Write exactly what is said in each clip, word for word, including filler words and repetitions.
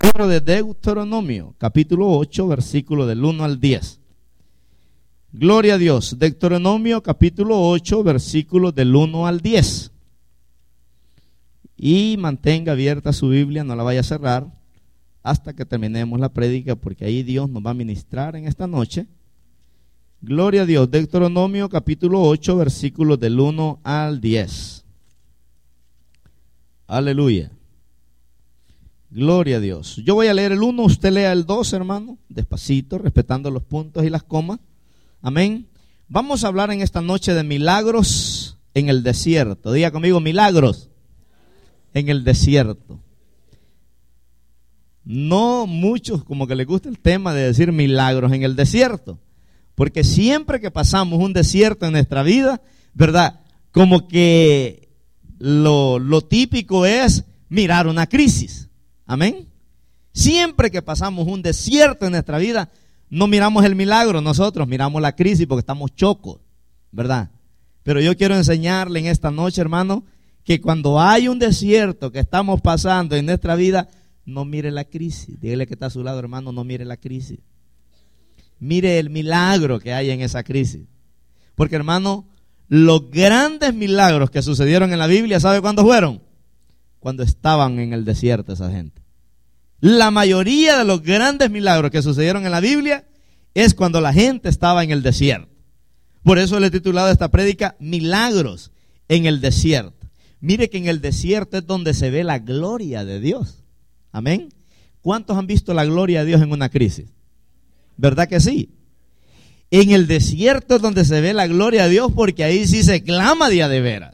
Libro de Deuteronomio, capítulo ocho, versículo del uno al diez. Gloria a Dios. Deuteronomio, capítulo ocho, versículo del uno al diez. Y mantenga abierta su Biblia, no la vaya a cerrar hasta que terminemos la prédica, porque ahí Dios nos va a ministrar en esta noche. Gloria a Dios. Deuteronomio, capítulo ocho, versículo del uno al diez. Aleluya. Gloria a Dios. Yo voy a leer el uno, usted lea el dos, hermano, despacito, respetando los puntos y las comas. Amén. Vamos a hablar en esta noche de milagros en el desierto. Diga conmigo, milagros en el desierto. No muchos como que les gusta el tema de decir milagros en el desierto, porque siempre que pasamos un desierto en nuestra vida, ¿verdad? Como que lo, lo típico es mirar una crisis. Amén. Siempre que pasamos un desierto en nuestra vida, no miramos el milagro, nosotros miramos la crisis porque estamos chocos, ¿verdad? Pero yo quiero enseñarle en esta noche, hermano, que cuando hay un desierto que estamos pasando en nuestra vida, no mire la crisis. Dígale que está a su lado, hermano, no mire la crisis. Mire el milagro que hay en esa crisis. Porque, hermano, los grandes milagros que sucedieron en la Biblia, ¿sabe cuándo fueron? Cuando estaban en el desierto esa gente. La mayoría de los grandes milagros que sucedieron en la Biblia es cuando la gente estaba en el desierto. Por eso le he titulado esta prédica Milagros en el desierto. Mire que en el desierto es donde se ve la gloria de Dios. Amén. ¿Cuántos han visto la gloria de Dios en una crisis? ¿Verdad que sí? En el desierto es donde se ve la gloria de Dios, porque ahí sí se clama día de veras.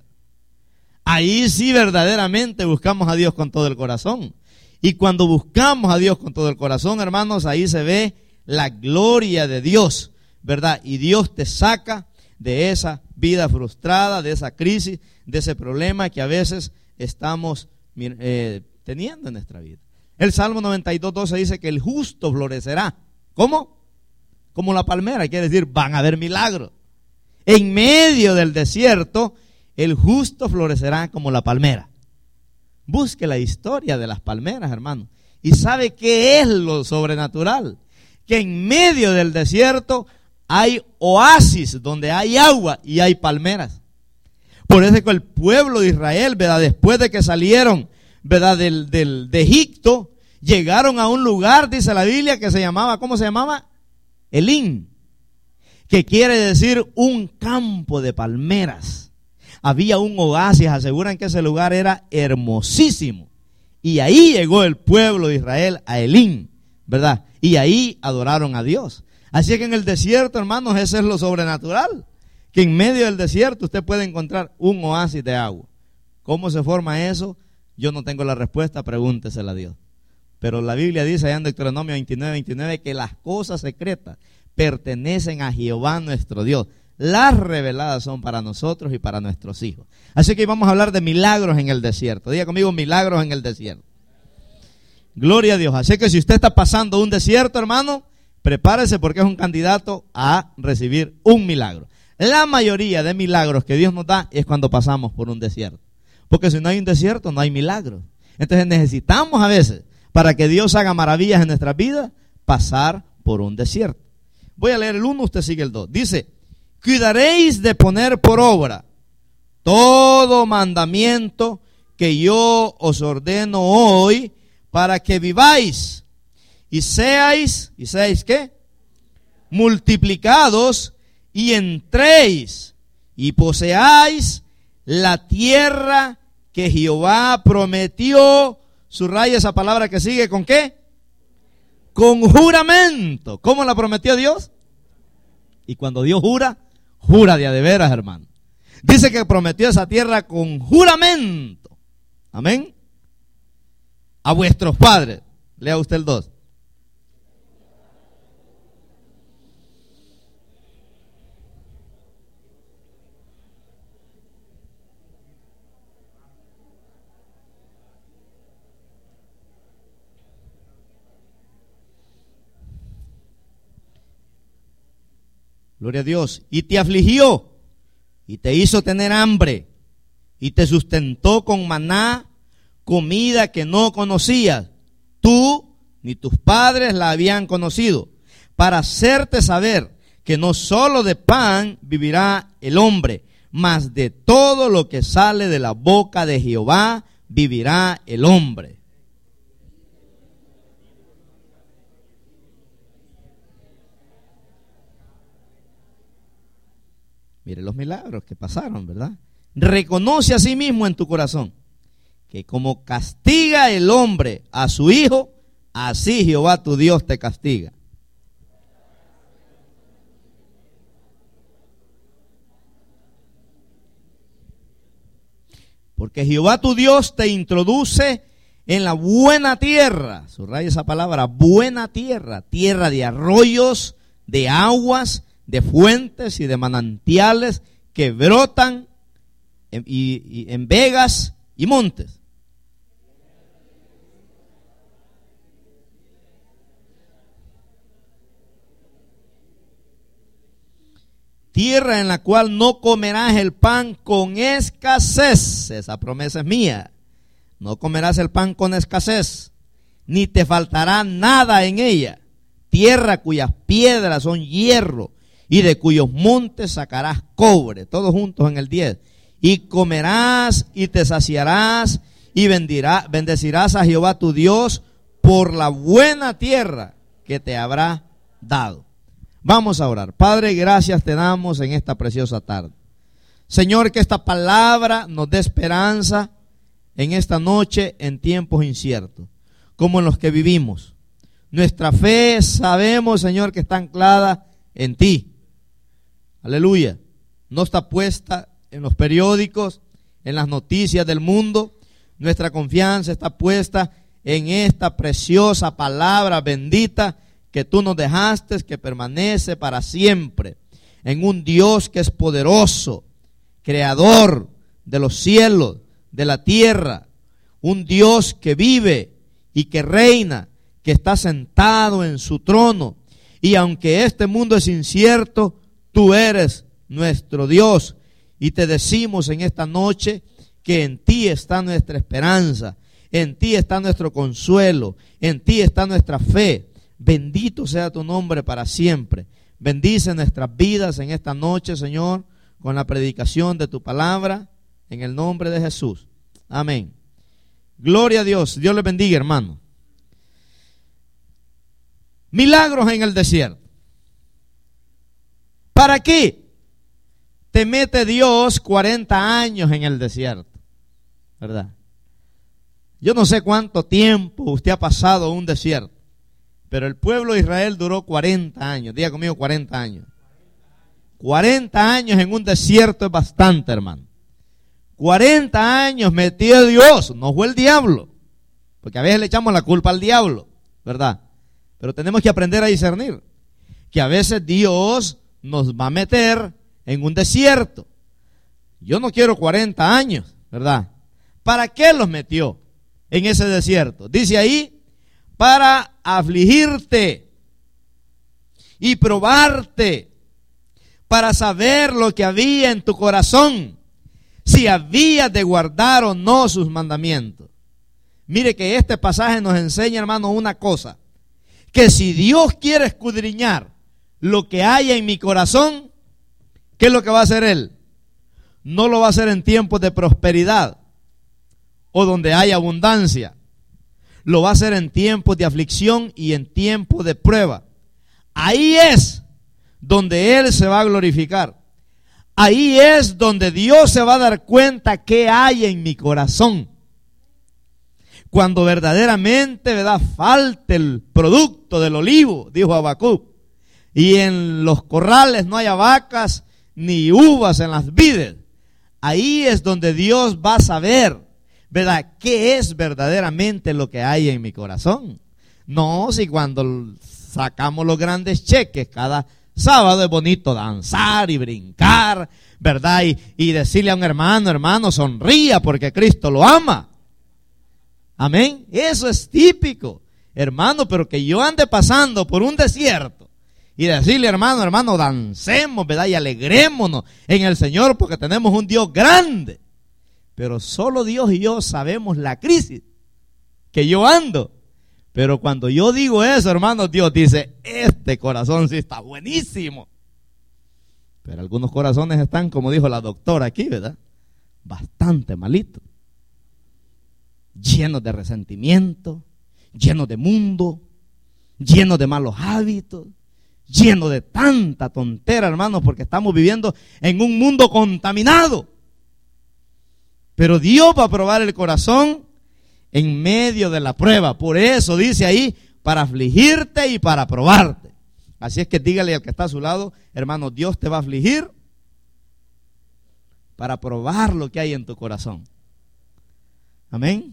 Ahí sí verdaderamente buscamos a Dios con todo el corazón. Y cuando buscamos a Dios con todo el corazón, hermanos, ahí se ve la gloria de Dios, ¿verdad? Y Dios te saca de esa vida frustrada, de esa crisis, de ese problema que a veces estamos eh, teniendo en nuestra vida. El Salmo noventa y dos, doce dice que el justo florecerá. ¿Cómo? Como la palmera, quiere decir, van a haber milagros. En medio del desierto, el justo florecerá como la palmera. Busque la historia de las palmeras, hermano, y sabe qué es lo sobrenatural. Que en medio del desierto hay oasis donde hay agua y hay palmeras. Por eso es que el pueblo de Israel, ¿verdad? Después de que salieron, ¿verdad? Del, del, de Egipto, llegaron a un lugar, dice la Biblia, que se llamaba, ¿cómo se llamaba? Elín, que quiere decir un campo de palmeras. Había un oasis, aseguran que ese lugar era hermosísimo. Y ahí llegó el pueblo de Israel a Elín, ¿verdad? Y ahí adoraron a Dios. Así que en el desierto, hermanos, eso es lo sobrenatural. Que en medio del desierto usted puede encontrar un oasis de agua. ¿Cómo se forma eso? Yo no tengo la respuesta, pregúntesela a Dios. Pero la Biblia dice allá en Deuteronomio veintinueve, veintinueve que las cosas secretas pertenecen a Jehová nuestro Dios. Las reveladas son para nosotros y para nuestros hijos. Así que vamos a hablar de milagros en el desierto. Diga conmigo, milagros en el desierto. Gloria a Dios. Así que si usted está pasando un desierto, hermano, prepárese, porque es un candidato a recibir un milagro. La mayoría de milagros que Dios nos da es cuando pasamos por un desierto. Porque si no hay un desierto, no hay milagros. Entonces necesitamos a veces, para que Dios haga maravillas en nuestras vidas, pasar por un desierto. Voy a leer el uno, usted sigue el dos. Dice: cuidaréis de poner por obra todo mandamiento que yo os ordeno hoy, para que viváis y seáis, ¿y seáis qué? Multiplicados, y entréis y poseáis la tierra que Jehová prometió. Subraya esa palabra que sigue, ¿con qué? Con juramento. ¿Cómo la prometió Dios? Y cuando Dios jura, jura de a de veras, hermano. Dice que prometió esa tierra con juramento. Amén. A vuestros padres. Lea usted el dos. Gloria a Dios. Y te afligió, y te hizo tener hambre, y te sustentó con maná, comida que no conocías, tú ni tus padres la habían conocido, para hacerte saber que no solo de pan vivirá el hombre, mas de todo lo que sale de la boca de Jehová vivirá el hombre. Mire los milagros que pasaron, ¿verdad? Reconoce a sí mismo en tu corazón que como castiga el hombre a su hijo, así Jehová tu Dios te castiga. Porque Jehová tu Dios te introduce en la buena tierra. Subraya esa palabra, buena tierra. Tierra de arroyos, de aguas, de fuentes y de manantiales que brotan en, y, y, en vegas y montes. Tierra en la cual no comerás el pan con escasez. Esa promesa es mía. No comerás el pan con escasez, ni te faltará nada en ella. Tierra cuyas piedras son hierro, y de cuyos montes sacarás cobre. Todos juntos en el diez. Y comerás y te saciarás, y bendirá, bendecirás a Jehová tu Dios por la buena tierra que te habrá dado. Vamos a orar. Padre, gracias te damos en esta preciosa tarde. Señor, que esta palabra nos dé esperanza en esta noche en tiempos inciertos, como en los que vivimos. Nuestra fe sabemos, Señor, que está anclada en ti. Aleluya. No está puesta en los periódicos, en las noticias del mundo. Nuestra confianza está puesta en esta preciosa palabra bendita que tú nos dejaste, que permanece para siempre, en un Dios que es poderoso, creador de los cielos, de la tierra, un Dios que vive y que reina, que está sentado en su trono. Y aunque este mundo es incierto, tú eres nuestro Dios, y te decimos en esta noche que en ti está nuestra esperanza, en ti está nuestro consuelo, en ti está nuestra fe. Bendito sea tu nombre para siempre. Bendice nuestras vidas en esta noche, Señor, con la predicación de tu palabra, en el nombre de Jesús. Amén. Gloria a Dios. Dios les bendiga, hermano. Milagros en el desierto. ¿Para qué te mete Dios cuarenta años en el desierto? ¿Verdad? Yo no sé cuánto tiempo usted ha pasado en un desierto, pero el pueblo de Israel duró cuarenta años. Diga conmigo, cuarenta años. cuarenta años en un desierto es bastante, hermano. cuarenta años metió Dios, no fue el diablo, porque a veces le echamos la culpa al diablo, ¿verdad? Pero tenemos que aprender a discernir que a veces Dios nos va a meter en un desierto. Yo no quiero cuarenta años, ¿verdad? ¿Para qué los metió en ese desierto? Dice ahí, para afligirte y probarte, para saber lo que había en tu corazón, si habías de guardar o no sus mandamientos. Mire que este pasaje nos enseña, hermano, una cosa, que si Dios quiere escudriñar lo que haya en mi corazón, ¿qué es lo que va a hacer Él? No lo va a hacer en tiempos de prosperidad o donde hay abundancia. Lo va a hacer en tiempos de aflicción y en tiempos de prueba. Ahí es donde Él se va a glorificar. Ahí es donde Dios se va a dar cuenta qué hay en mi corazón. Cuando verdaderamente, ¿verdad?, falte el producto del olivo, dijo Habacuc, y en los corrales no haya vacas ni uvas en las vides. Ahí es donde Dios va a saber, ¿verdad?, qué es verdaderamente lo que hay en mi corazón. No, si cuando sacamos los grandes cheques cada sábado es bonito danzar y brincar, ¿verdad? Y, y decirle a un hermano, hermano, sonría porque Cristo lo ama. Amén. Eso es típico, hermano, pero que yo ande pasando por un desierto y decirle, hermano, hermano, dancemos, ¿verdad? Y alegrémonos en el Señor porque tenemos un Dios grande. Pero solo Dios y yo sabemos la crisis que yo ando. Pero cuando yo digo eso, hermanos, Dios dice, este corazón sí está buenísimo. Pero algunos corazones están, como dijo la doctora aquí, ¿verdad? Bastante malitos. Llenos de resentimiento, llenos de mundo, llenos de malos hábitos, llenos de tanta tontera, hermanos, porque estamos viviendo en un mundo contaminado. Pero Dios va a probar el corazón en medio de la prueba. Por eso dice ahí, para afligirte y para probarte. Así es que dígale al que está a su lado, hermano, Dios te va a afligir para probar lo que hay en tu corazón. Amén.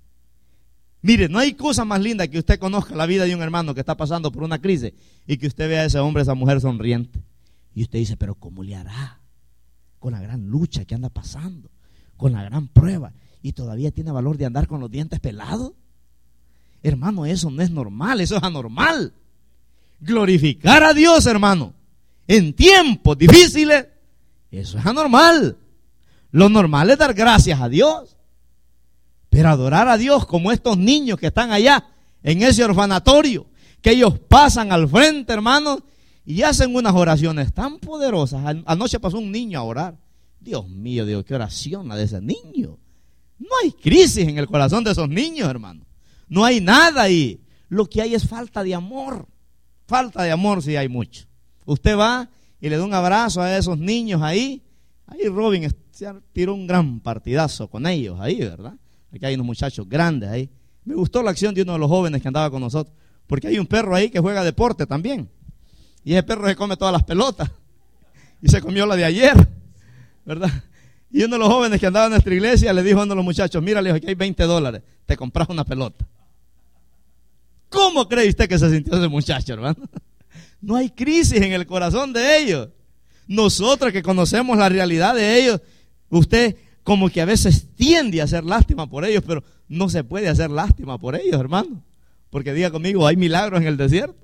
Mire, no hay cosa más linda que usted conozca la vida de un hermano que está pasando por una crisis y que usted vea a ese hombre, a esa mujer sonriente. Y usted dice, pero ¿cómo le hará? Con la gran lucha que anda pasando, con la gran prueba, y todavía tiene valor de andar con los dientes pelados. Hermano, eso no es normal, eso es anormal. Glorificar a Dios, hermano, en tiempos difíciles, eso es anormal. Lo normal es dar gracias a Dios. Pero adorar a Dios como estos niños que están allá en ese orfanatorio, que ellos pasan al frente, hermanos, y hacen unas oraciones tan poderosas. Anoche pasó un niño a orar. Dios mío, Dios, qué oración la de ese niño. No hay crisis en el corazón de esos niños, hermano. No hay nada ahí. Lo que hay es falta de amor. Falta de amor sí hay mucho. Usted va y le da un abrazo a esos niños ahí. Ahí Robin se tiró un gran partidazo con ellos ahí, ¿verdad? Aquí hay unos muchachos grandes ahí. Me gustó la acción de uno de los jóvenes que andaba con nosotros, porque hay un perro ahí que juega deporte también. Y ese perro se come todas las pelotas. Y se comió la de ayer, ¿verdad? Y uno de los jóvenes que andaba en nuestra iglesia le dijo a uno de los muchachos, mira, le dijo, aquí hay veinte dólares, te compras una pelota. ¿Cómo cree usted que se sintió ese muchacho, hermano? No hay crisis en el corazón de ellos. Nosotros que conocemos la realidad de ellos, usted como que a veces tiende a hacer lástima por ellos, pero no se puede hacer lástima por ellos, hermano. Porque diga conmigo, hay milagros en el desierto.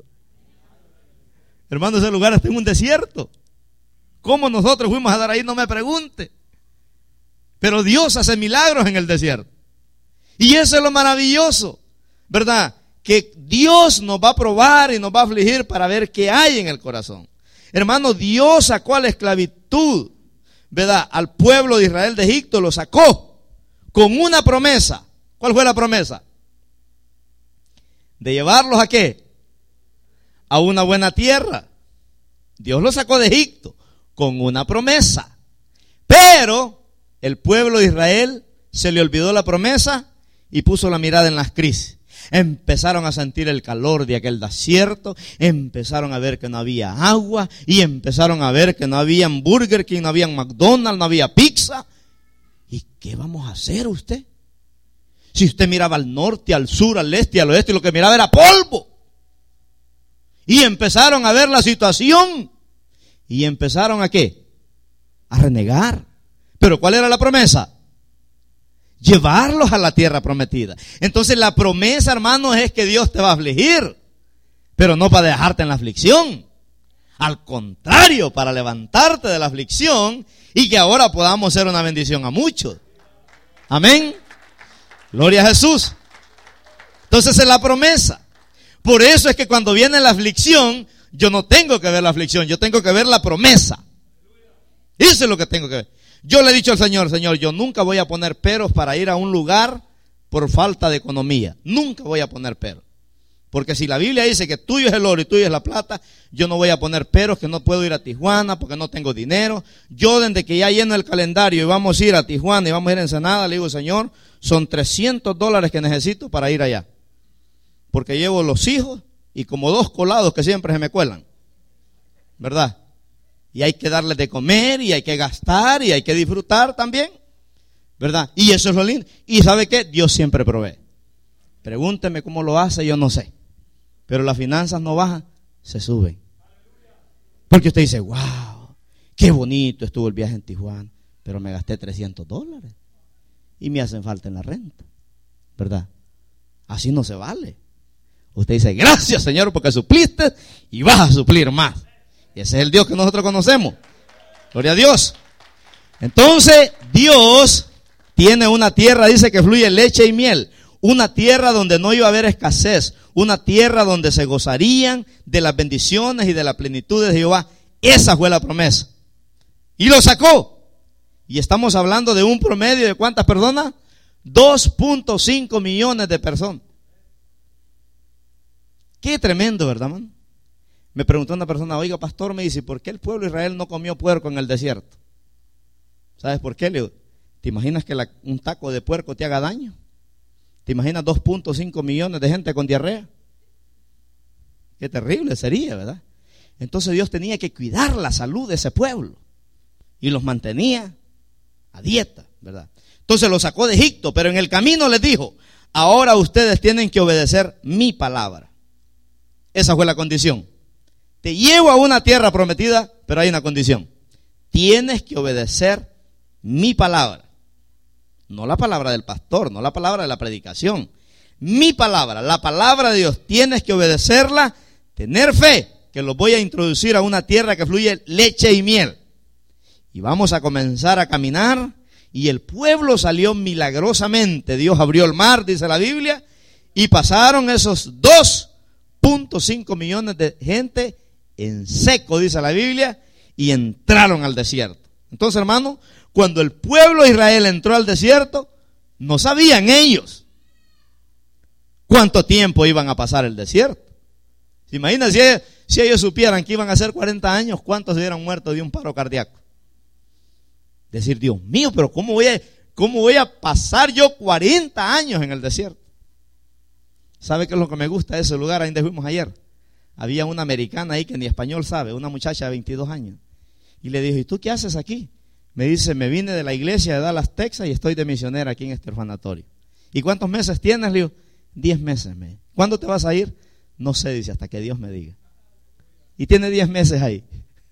Hermano, ese lugar está en un desierto. ¿Cómo nosotros fuimos a dar ahí? No me pregunte. Pero Dios hace milagros en el desierto. Y eso es lo maravilloso, ¿verdad? Que Dios nos va a probar y nos va a afligir para ver qué hay en el corazón. Hermano, Dios sacó a la esclavitud, ¿verdad? Al pueblo de Israel de Egipto lo sacó con una promesa. ¿Cuál fue la promesa? De llevarlos a qué? A una buena tierra. Dios los sacó de Egipto con una promesa. Pero el pueblo de Israel se le olvidó la promesa y puso la mirada en las crisis. Empezaron a sentir el calor de aquel desierto, empezaron a ver que no había agua y empezaron a ver que no había Burger King, no había McDonald's, no había pizza. ¿Y qué vamos a hacer usted? Si usted miraba al norte, al sur, al este y al oeste y lo que miraba era polvo. Y empezaron a ver la situación y empezaron a ¿qué? A renegar. ¿Pero cuál era la promesa? Llevarlos a la tierra prometida. Entonces la promesa, hermanos, es que Dios te va a afligir, pero no para dejarte en la aflicción. Al contrario, para levantarte de la aflicción y que ahora podamos ser una bendición a muchos. Amén. Gloria a Jesús. Entonces es la promesa. Por eso es que cuando viene la aflicción, yo no tengo que ver la aflicción, yo tengo que ver la promesa. Eso es lo que tengo que ver. Yo le he dicho al Señor, Señor, yo nunca voy a poner peros para ir a un lugar por falta de economía. Nunca voy a poner peros. Porque si la Biblia dice que tuyo es el oro y tuyo es la plata, yo no voy a poner peros que no puedo ir a Tijuana porque no tengo dinero. Yo desde que ya lleno el calendario y vamos a ir a Tijuana y vamos a ir a Ensenada, le digo, Señor, son trescientos dólares que necesito para ir allá. Porque llevo los hijos y como dos colados que siempre se me cuelan. ¿Verdad? Y hay que darles de comer y hay que gastar y hay que disfrutar también, ¿verdad? Y eso es lo lindo. ¿Y sabe qué? Dios siempre provee. Pregúnteme cómo lo hace, yo no sé. Pero las finanzas no bajan, se suben. Porque usted dice, wow, qué bonito estuvo el viaje en Tijuana, pero me gasté trescientos dólares y me hacen falta en la renta, ¿verdad? Así no se vale. Usted dice, gracias Señor porque supliste y vas a suplir más. Y ese es el Dios que nosotros conocemos. Gloria a Dios. Entonces, Dios tiene una tierra, dice que fluye leche y miel. una tierra donde no iba a haber escasez, una tierra donde se gozarían de las bendiciones y de la plenitud de Jehová. Esa fue la promesa. Y lo sacó. Y estamos hablando de un promedio de ¿cuántas personas? dos punto cinco millones de personas. Qué tremendo, ¿verdad, man? Me preguntó una persona, oiga, pastor, me dice, ¿por qué el pueblo de Israel no comió puerco en el desierto? ¿Sabes por qué? Le digo, ¿te imaginas que la, un taco de puerco te haga daño? ¿Te imaginas dos punto cinco millones de gente con diarrea? Qué terrible sería, ¿verdad? Entonces Dios tenía que cuidar la salud de ese pueblo y los mantenía a dieta, ¿verdad? Entonces los sacó de Egipto, pero en el camino les dijo, ahora ustedes tienen que obedecer mi palabra. Esa fue la condición. Te llevo a una tierra prometida, pero hay una condición. Tienes que obedecer mi palabra. No la palabra del pastor, no la palabra de la predicación. Mi palabra, la palabra de Dios. Tienes que obedecerla, tener fe, que los voy a introducir a una tierra que fluye leche y miel. Y vamos a comenzar a caminar. Y el pueblo salió milagrosamente. Dios abrió el mar, dice la Biblia, y pasaron esos dos punto cinco millones de gente en seco, dice la Biblia, y entraron al desierto. Entonces, hermano, cuando el pueblo de Israel entró al desierto, no sabían ellos cuánto tiempo iban a pasar el desierto. ¿Se imaginan si ellos, si ellos supieran que iban a ser cuarenta años, cuántos se hubieran muerto de un paro cardíaco? Decir, Dios mío, pero ¿cómo voy a, cómo voy a pasar yo cuarenta años en el desierto? ¿Sabe qué es lo que me gusta de ese lugar? Ahí donde fuimos ayer. Había una americana ahí que ni español sabe, una muchacha de veintidós años. Y le dije, ¿y tú qué haces aquí? Me dice, me vine de la iglesia de Dallas, Texas, y estoy de misionera aquí en este orfanatorio. ¿Y cuántos meses tienes? Le digo, diez meses. Me. ¿Cuándo te vas a ir? No sé, dice, hasta que Dios me diga. Y tiene diez meses ahí.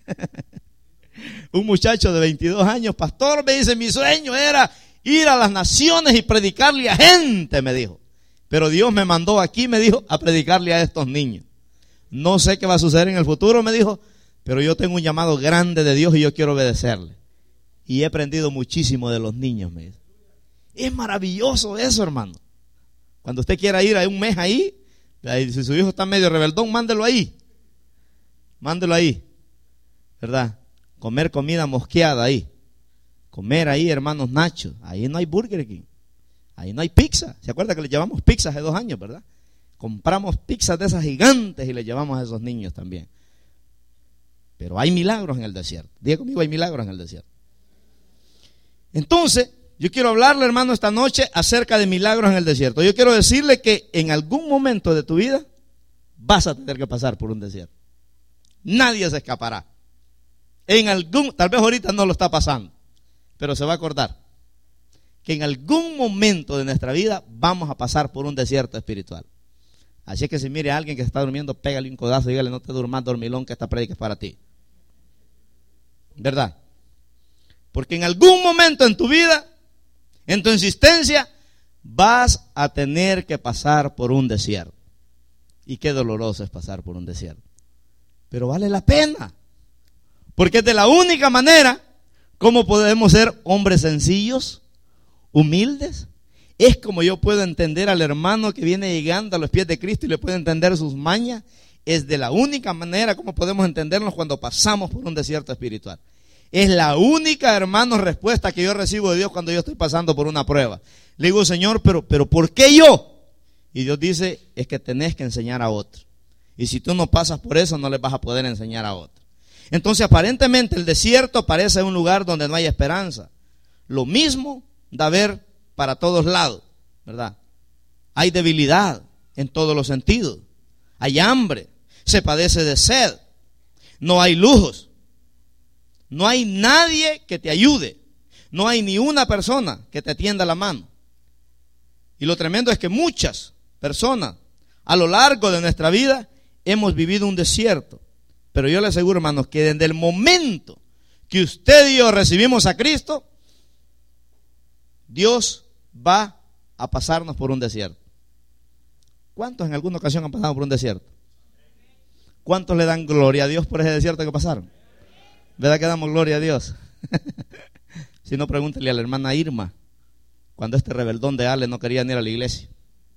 Un muchacho de veintidós años, pastor, me dice, mi sueño era ir a las naciones y predicarle a gente, me dijo. Pero Dios me mandó aquí, me dijo, a predicarle a estos niños. No sé qué va a suceder en el futuro, me dijo, pero yo tengo un llamado grande de Dios y yo quiero obedecerle. Y he aprendido muchísimo de los niños, me dice. Es maravilloso eso, hermano. Cuando usted quiera ir a un mes ahí, si su hijo está medio rebeldón, mándelo ahí. Mándelo ahí, ¿verdad? Comer comida mosqueada ahí. Comer ahí, hermanos, nachos. Ahí no hay Burger King. Ahí no hay pizza. ¿Se acuerda que le llevamos pizza hace dos años, verdad? Compramos pizzas de esas gigantes y le llevamos a esos niños también. Pero hay milagros en el desierto. Diga conmigo, hay milagros en el desierto. Entonces, yo quiero hablarle, hermano, esta noche acerca de milagros en el desierto. Yo quiero decirle que en algún momento de tu vida vas a tener que pasar por un desierto. Nadie se escapará. En algún, tal vez ahorita no lo está pasando, pero se va a acordar que en algún momento de nuestra vida vamos a pasar por un desierto espiritual. Así es que si mire a alguien que está durmiendo, pégale un codazo y dígale, no te durmas, dormilón, que esta predica es para ti. ¿Verdad? Porque en algún momento en tu vida, en tu existencia, vas a tener que pasar por un desierto. Y qué doloroso es pasar por un desierto. Pero vale la pena. Porque es de la única manera como podemos ser hombres sencillos, humildes. Es como yo puedo entender al hermano que viene llegando a los pies de Cristo y le puedo entender sus mañas. Es de la única manera como podemos entendernos cuando pasamos por un desierto espiritual. Es la única, hermano, respuesta que yo recibo de Dios cuando yo estoy pasando por una prueba. Le digo, Señor, pero, pero ¿por qué yo? Y Dios dice, es que tenés que enseñar a otro. Y si tú no pasas por eso, no les vas a poder enseñar a otro. Entonces, aparentemente, el desierto parece un lugar donde no hay esperanza. Lo mismo da ver para todos lados, ¿verdad? Hay debilidad en todos los sentidos. Hay hambre, se padece de sed, no hay lujos. No hay nadie que te ayude. No hay ni una persona que te tienda la mano. Y lo tremendo es que muchas personas a lo largo de nuestra vida hemos vivido un desierto. Pero yo le aseguro, hermanos, que desde el momento que usted y yo recibimos a Cristo, Dios va a pasarnos por un desierto. ¿Cuántos en alguna ocasión han pasado por un desierto? ¿Cuántos le dan gloria a Dios por ese desierto que pasaron? ¿Verdad que damos gloria a Dios? Si no, pregúntele a la hermana Irma, cuando este rebeldón de Ale no quería ir a la iglesia.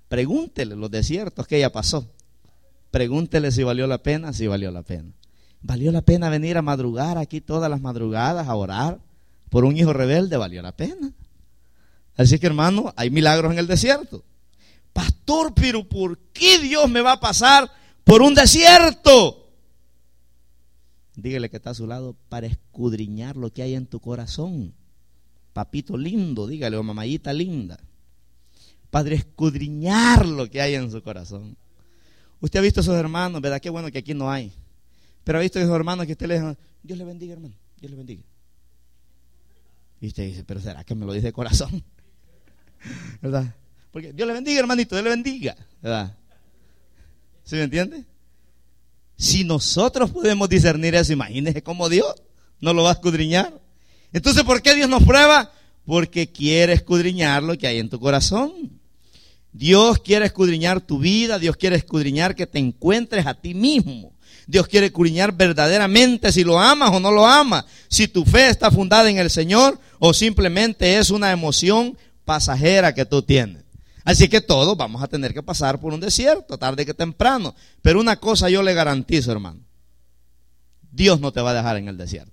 Pregúntele los desiertos que ella pasó. Pregúntele si valió la pena, si valió la pena. ¿Valió la pena venir a madrugar aquí todas las madrugadas a orar por un hijo rebelde? Valió la pena. Así que, hermano, hay milagros en el desierto. Pastor, pero ¿por qué Dios me va a pasar por un desierto? Dígale que está a su lado, para escudriñar lo que hay en tu corazón. Papito lindo, dígale, o mamayita linda. Para escudriñar lo que hay en su corazón. Usted ha visto a esos hermanos, ¿verdad? Qué bueno que aquí no hay. Pero ha visto a esos hermanos que usted le dice, Dios le bendiga, hermano, Dios le bendiga. Y usted dice, pero ¿será que me lo dice de corazón? ¿Verdad? Porque Dios le bendiga, hermanito, Dios le bendiga, ¿verdad? ¿Sí me entiende? Si nosotros podemos discernir eso, imagínese cómo Dios nos lo va a escudriñar. Entonces, ¿por qué Dios nos prueba? Porque quiere escudriñar lo que hay en tu corazón. Dios quiere escudriñar tu vida, Dios quiere escudriñar que te encuentres a ti mismo. Dios quiere escudriñar verdaderamente si lo amas o no lo amas, si tu fe está fundada en el Señor o simplemente es una emoción pasajera que tú tienes. Así que todos vamos a tener que pasar por un desierto, tarde que temprano. Pero una cosa yo le garantizo, hermano. Dios no te va a dejar en el desierto.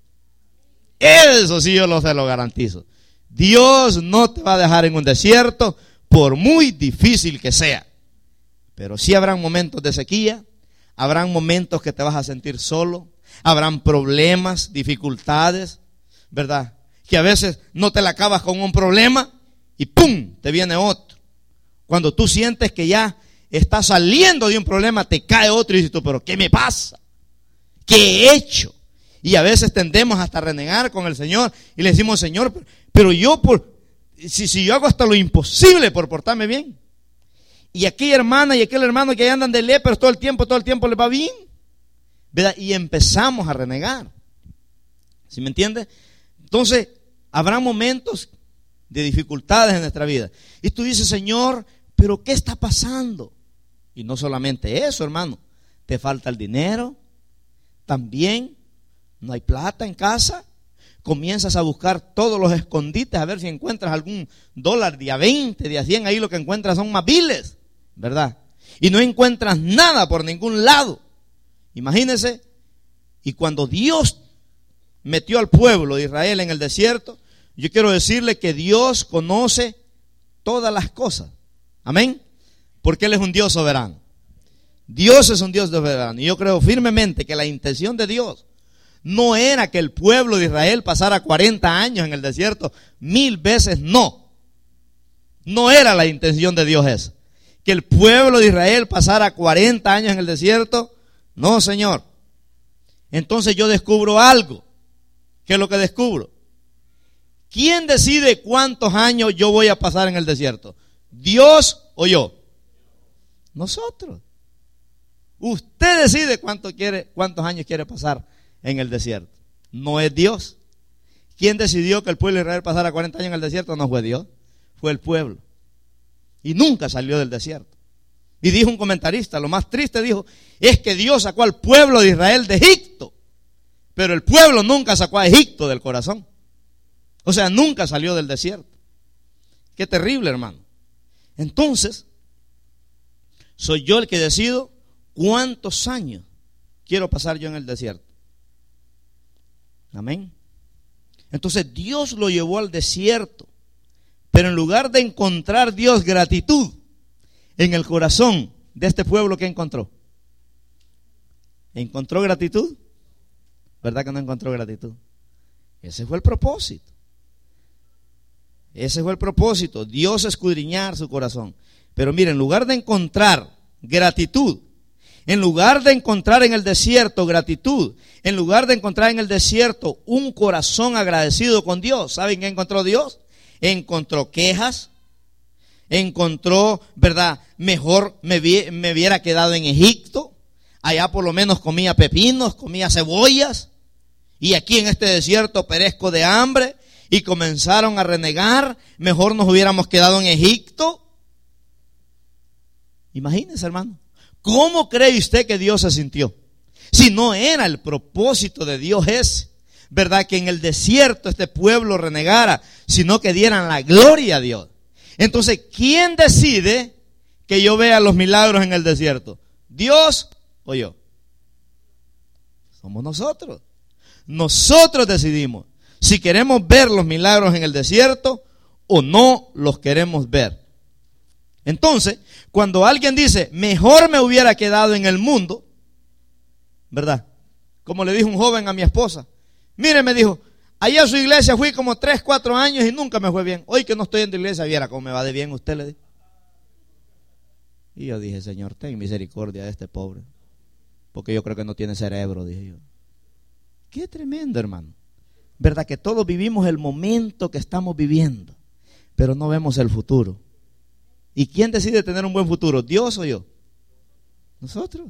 Eso sí yo lo, se lo garantizo. Dios no te va a dejar en un desierto, por muy difícil que sea. Pero sí habrán momentos de sequía, habrán momentos que te vas a sentir solo, habrán problemas, dificultades, ¿verdad? Que a veces no te la acabas con un problema y ¡pum!, te viene otro. Cuando tú sientes que ya estás saliendo de un problema, te cae otro y dices tú, pero ¿qué me pasa? ¿Qué he hecho? Y a veces tendemos hasta a renegar con el Señor y le decimos, Señor, pero yo por si, si yo hago hasta lo imposible por portarme bien. Y aquella hermana y aquel hermano que ahí andan de léperos todo el tiempo, todo el tiempo les va bien, ¿verdad? Y empezamos a renegar. ¿Sí me entiende? Entonces, habrá momentos de dificultades en nuestra vida. Y tú dices, Señor, ¿pero qué está pasando? Y no solamente eso, hermano. Te falta el dinero. También no hay plata en casa. Comienzas a buscar todos los escondites a ver si encuentras algún dólar de a veinte, de a cien. Ahí lo que encuentras son más biles, ¿verdad? Y no encuentras nada por ningún lado. Imagínese. Y cuando Dios metió al pueblo de Israel en el desierto, yo quiero decirle que Dios conoce todas las cosas. Amén. Porque Él es un Dios soberano. Dios es un Dios soberano. Y yo creo firmemente que la intención de Dios no era que el pueblo de Israel pasara cuarenta años en el desierto. Mil veces no. No era la intención de Dios esa. Que el pueblo de Israel pasara cuarenta años en el desierto. No, Señor. Entonces yo descubro algo. ¿Qué es lo que descubro? ¿Quién decide cuántos años yo voy a pasar en el desierto? ¿Dios o yo? Nosotros. Usted decide cuánto quiere, cuántos años quiere pasar en el desierto. No es Dios. ¿Quién decidió que el pueblo de Israel pasara cuarenta años en el desierto? No fue Dios, fue el pueblo. Y nunca salió del desierto. Y dijo un comentarista, lo más triste dijo, es que Dios sacó al pueblo de Israel de Egipto, pero el pueblo nunca sacó a Egipto del corazón. O sea, nunca salió del desierto. Qué terrible, hermano. Entonces, soy yo el que decido cuántos años quiero pasar yo en el desierto. Amén. Entonces Dios lo llevó al desierto, pero en lugar de encontrar Dios gratitud en el corazón de este pueblo, ¿qué encontró? ¿Encontró gratitud? ¿Verdad que no encontró gratitud? Ese fue el propósito. Ese fue el propósito, Dios escudriñar su corazón. Pero miren, en lugar de encontrar gratitud, en lugar de encontrar en el desierto gratitud, en lugar de encontrar en el desierto un corazón agradecido con Dios, ¿saben qué encontró Dios? Encontró quejas, encontró, ¿verdad? Mejor me, vi, me hubiera quedado en Egipto, allá por lo menos comía pepinos, comía cebollas, y aquí en este desierto perezco de hambre. Y comenzaron a renegar, mejor nos hubiéramos quedado en Egipto. Imagínense, hermano, ¿cómo cree usted que Dios se sintió? Si no era el propósito de Dios ese, ¿verdad? Que en el desierto este pueblo renegara, sino que dieran la gloria a Dios. Entonces, ¿quién decide que yo vea los milagros en el desierto? ¿Dios o yo? Somos nosotros. Nosotros decidimos si queremos ver los milagros en el desierto o no los queremos ver. Entonces, cuando alguien dice, mejor me hubiera quedado en el mundo, ¿verdad? Como le dijo un joven a mi esposa, mire, me dijo, allá a su iglesia fui como tres, cuatro años y nunca me fue bien. Hoy que no estoy en la iglesia, viera cómo me va de bien usted, le dijo. Y yo dije, Señor, ten misericordia de este pobre, porque yo creo que no tiene cerebro, dije yo. Qué tremendo, hermano. ¿Verdad que todos vivimos el momento que estamos viviendo, pero no vemos el futuro? ¿Y quién decide tener un buen futuro? ¿Dios o yo? Nosotros.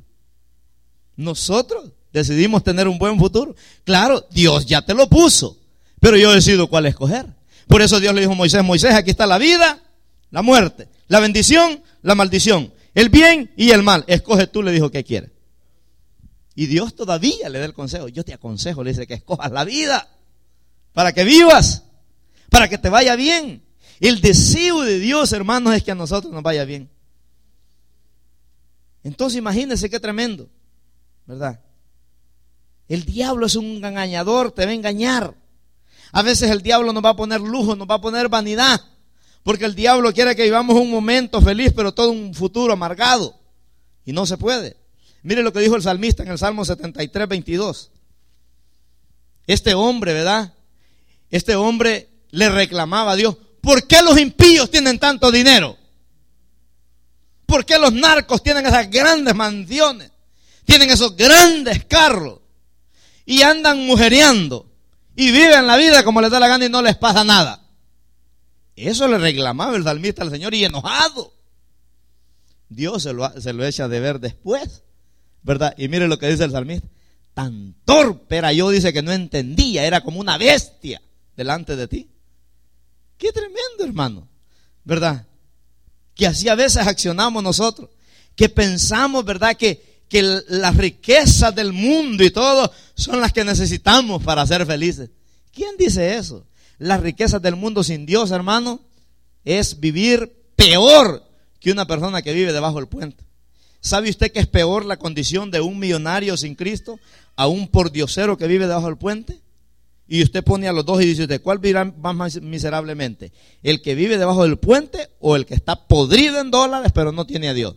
Nosotros decidimos tener un buen futuro. Claro, Dios ya te lo puso, pero yo decido cuál escoger. Por eso Dios le dijo a Moisés, Moisés, aquí está la vida, la muerte, la bendición, la maldición, el bien y el mal. Escoge tú, le dijo, ¿qué quieres? Y Dios todavía le da el consejo. Yo te aconsejo, le dice, que escojas la vida para que vivas, para que te vaya bien. El deseo de Dios, hermanos, es que a nosotros nos vaya bien. Entonces imagínense qué tremendo, ¿verdad? El diablo es un engañador, te va a engañar. A veces el diablo nos va a poner lujo, nos va a poner vanidad, porque el diablo quiere que vivamos un momento feliz, pero todo un futuro amargado. Y no se puede. Mire lo que dijo el salmista en el Salmo setenta y tres, veintidós. Este hombre, ¿verdad? Este hombre le reclamaba a Dios, ¿por qué los impíos tienen tanto dinero? ¿Por qué los narcos tienen esas grandes mansiones? Tienen esos grandes carros y andan mujereando y viven la vida como les da la gana y no les pasa nada. Eso le reclamaba el salmista al Señor, y enojado. Dios se lo, se lo echa de ver después, ¿verdad? Y mire lo que dice el salmista. Tan torpe era yo, dice, que no entendía, era como una bestia delante de ti. Qué tremendo, hermano, ¿verdad? Que así a veces accionamos nosotros, que pensamos, ¿verdad?, que, que las riquezas del mundo y todo son las que necesitamos para ser felices. ¿Quién dice eso? Las riquezas del mundo sin Dios, hermano, es vivir peor que una persona que vive debajo del puente. ¿Sabe usted que es peor la condición de un millonario sin Cristo a un pordiosero que vive debajo del puente? Y usted pone a los dos y dice usted, ¿cuál vivirá más miserablemente? ¿El que vive debajo del puente o el que está podrido en dólares pero no tiene a Dios?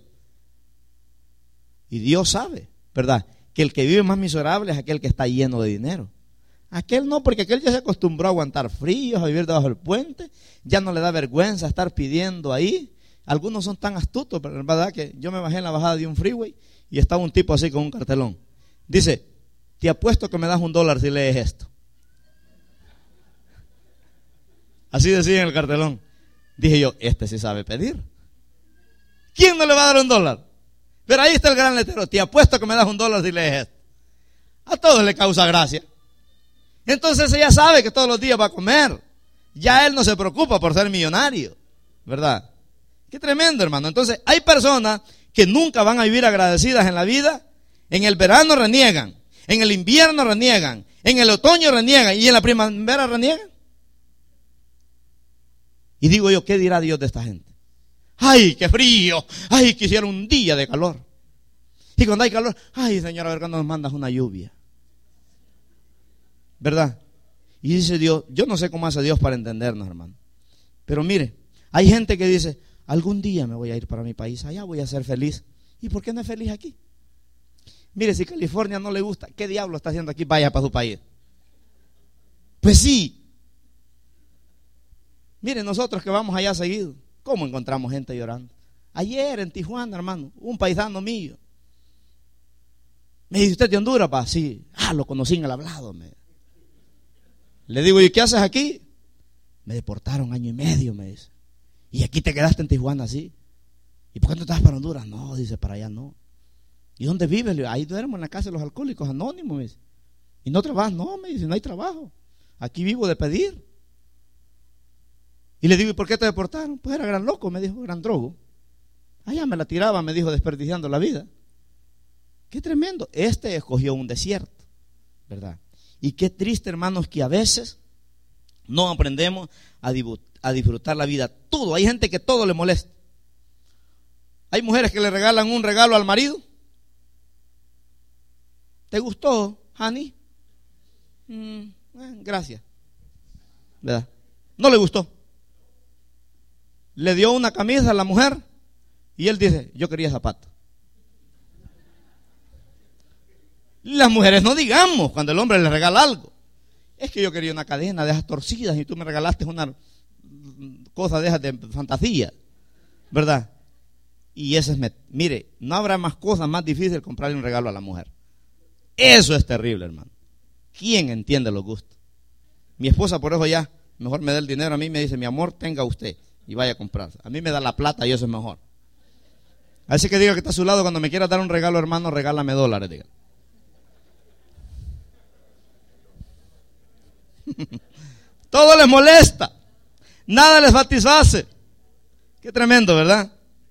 Y Dios sabe, ¿verdad?, que el que vive más miserable es aquel que está lleno de dinero. Aquel no, porque aquel ya se acostumbró a aguantar fríos, a vivir debajo del puente, ya no le da vergüenza estar pidiendo ahí. Algunos son tan astutos, pero es verdad que yo me bajé en la bajada de un freeway y estaba un tipo así con un cartelón. Dice, te apuesto que me das un dólar si lees esto. Así decía en el cartelón. Dije yo, este sí sabe pedir. ¿Quién no le va a dar un dólar? Pero ahí está el gran letrero, te apuesto que me das un dólar si lees esto. A todos le causa gracia. Entonces ella sabe que todos los días va a comer. Ya él no se preocupa por ser millonario, ¿verdad? Qué tremendo, hermano. Entonces hay personas que nunca van a vivir agradecidas en la vida. En el verano reniegan, en el invierno reniegan, en el otoño reniegan y en la primavera reniegan. Y digo yo, ¿qué dirá Dios de esta gente? ¡Ay, qué frío! ¡Ay, quisiera un día de calor! Y cuando hay calor, ¡ay, Señor, a ver cuándo nos mandas una lluvia! ¿Verdad? Y dice Dios, yo no sé cómo hace Dios para entendernos, hermano. Pero mire, hay gente que dice, algún día me voy a ir para mi país, allá voy a ser feliz. ¿Y por qué no es feliz aquí? Mire, si California no le gusta, ¿qué diablo está haciendo aquí? Vaya para su país. Pues sí. Mire, nosotros que vamos allá seguido, ¿cómo encontramos gente llorando? Ayer en Tijuana, hermano, un paisano mío. Me dice, ¿usted de Honduras, pa? Sí. Ah, lo conocí en el hablado. Me... Le digo, ¿y qué haces aquí? Me deportaron año y medio, me dice. ¿Y aquí te quedaste en Tijuana así? ¿Y por qué no estás para Honduras? No, dice, para allá no. ¿Y dónde vives? Le digo, ahí duermo en la casa de los alcohólicos anónimos, me dice. ¿Y no trabajas? No, me dice, no hay trabajo. Aquí vivo de pedir. Y le digo, ¿y por qué te deportaron? Pues era gran loco, me dijo, gran drogo. Allá me la tiraba, me dijo, desperdiciando la vida. Qué tremendo. Este escogió un desierto, ¿verdad? Y qué triste, hermanos, que a veces no aprendemos a, a disfrutar la vida. Todo, hay gente que todo le molesta. Hay mujeres que le regalan un regalo al marido. ¿Te gustó, honey? Mm, eh, gracias. ¿Verdad? No le gustó. Le dio una camisa a la mujer y él dice, yo quería zapatos. Las mujeres no digamos cuando el hombre le regala algo. Es que yo quería una cadena de esas torcidas y tú me regalaste una cosa de esas de fantasía, ¿verdad? Y ese es, mire, no habrá más cosas más difíciles comprarle un regalo a la mujer. Eso es terrible, hermano. ¿Quién entiende los gustos? Mi esposa por eso ya, mejor me da el dinero a mí, me dice, mi amor, tenga usted y vaya a comprarse. A mí me da la plata y eso es mejor. Así que diga que está a su lado, cuando me quiera dar un regalo, hermano, regálame dólares, diga. Todo les molesta, nada les satisface. Qué tremendo, ¿verdad?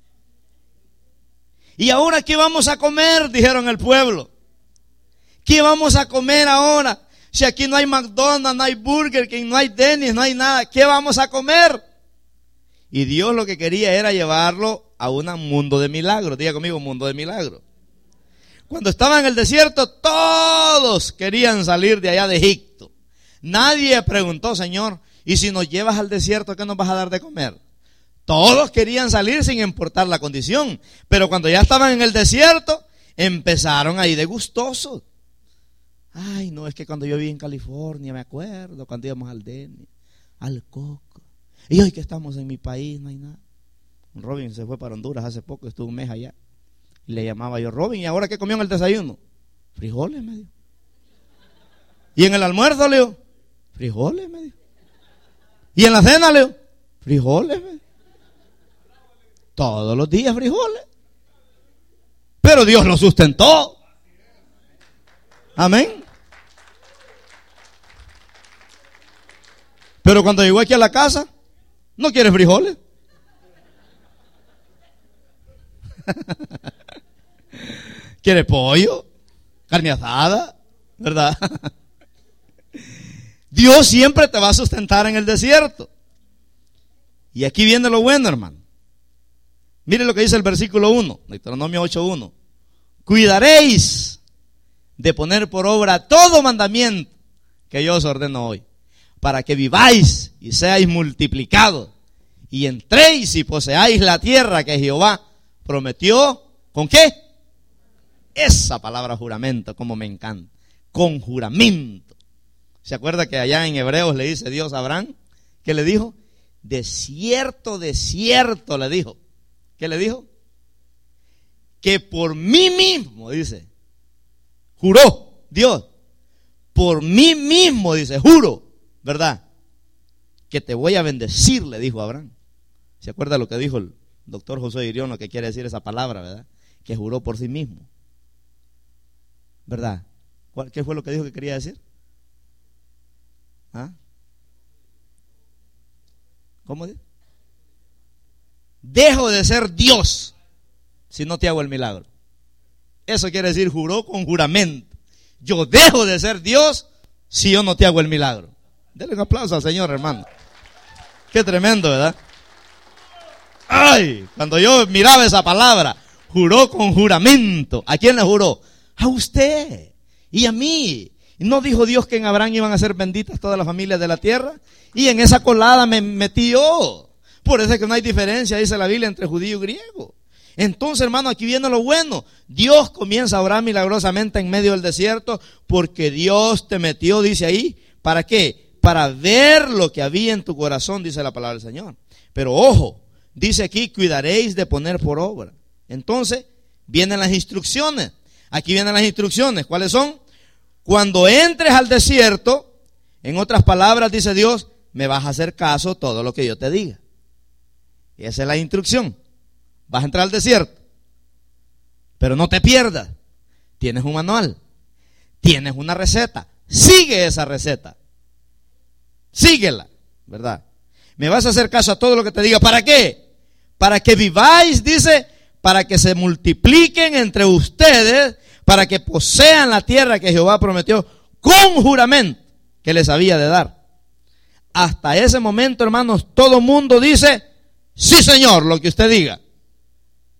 Y ahora, ¿qué vamos a comer? Dijeron el pueblo. ¿Qué vamos a comer ahora? Si aquí no hay McDonald's, no hay Burger King, no hay Denny's, no hay nada, ¿qué vamos a comer? Y Dios lo que quería era llevarlo a un mundo de milagros. Diga conmigo, mundo de milagros. Cuando estaban en el desierto, todos querían salir de allá de Egipto. Nadie preguntó, Señor, ¿y si nos llevas al desierto, qué nos vas a dar de comer? Todos querían salir sin importar la condición. Pero cuando ya estaban en el desierto, empezaron ahí de gustosos. Ay, no, es que cuando yo viví en California, me acuerdo, cuando íbamos al Denny, al Coco. Y hoy que estamos en mi país, no hay nada. Robin se fue para Honduras hace poco, estuvo un mes allá. Y le llamaba yo, Robin, ¿y ahora qué comió en el desayuno? Frijoles, me dijo. ¿Y en el almuerzo, le digo? Frijoles, me dijo. ¿Y en la cena, le digo? Frijoles, me dijo. Todos los días frijoles. Pero Dios lo sustentó. Amén. Pero cuando llegó aquí a la casa, no quiere frijoles. Quiere pollo, carne asada, ¿verdad? Dios siempre te va a sustentar en el desierto. Y aquí viene lo bueno, hermano. Mire lo que dice el versículo uno, Deuteronomio ocho uno. Cuidaréis de poner por obra todo mandamiento que yo os ordeno hoy, para que viváis y seáis multiplicados, y entréis y poseáis la tierra que Jehová prometió. ¿Con qué? Esa palabra juramento, como me encanta. Con juramento. ¿Se acuerda que allá en Hebreos le dice Dios a Abraham? ¿Qué le dijo? De cierto, de cierto le dijo. ¿Qué le dijo? Que por mí mismo, dice, juró Dios, por mí mismo, dice, juro, ¿verdad? Que te voy a bendecir, le dijo a Abraham. ¿Se acuerda lo que dijo el doctor José Iriono, que quiere decir esa palabra, verdad? Que juró por sí mismo, ¿verdad? ¿Qué fue lo que dijo que quería decir? ¿Ah? ¿Cómo dice? Dejo de ser Dios si no te hago el milagro. Eso quiere decir, juró con juramento. Yo dejo de ser Dios si yo no te hago el milagro. Denle un aplauso al Señor, hermano. Qué tremendo, ¿verdad? Ay, cuando yo miraba esa palabra, juró con juramento. ¿A quién le juró? A usted y a mí. ¿No dijo Dios que en Abraham iban a ser benditas todas las familias de la tierra? Y en esa colada me metí yo. Por eso es que no hay diferencia, dice la Biblia, entre judío y griego. Entonces, hermano, aquí viene lo bueno. Dios comienza a obrar milagrosamente en medio del desierto, porque Dios te metió, dice ahí, ¿para qué? Para ver lo que había en tu corazón, dice la palabra del Señor. Pero ojo, dice aquí, cuidaréis de poner por obra. Entonces, vienen las instrucciones. Aquí vienen las instrucciones. ¿Cuáles son? Cuando entres al desierto, en otras palabras, dice Dios, me vas a hacer caso todo lo que yo te diga. Y esa es la instrucción. Vas a entrar al desierto, pero no te pierdas. Tienes un manual, tienes una receta. Sigue esa receta, síguela, ¿verdad? Me vas a hacer caso a todo lo que te diga. ¿Para qué? Para que viváis, dice, para que se multipliquen entre ustedes, para que posean la tierra que Jehová prometió con juramento que les había de dar. Hasta ese momento, hermanos, todo mundo dice, sí, Señor, lo que usted diga.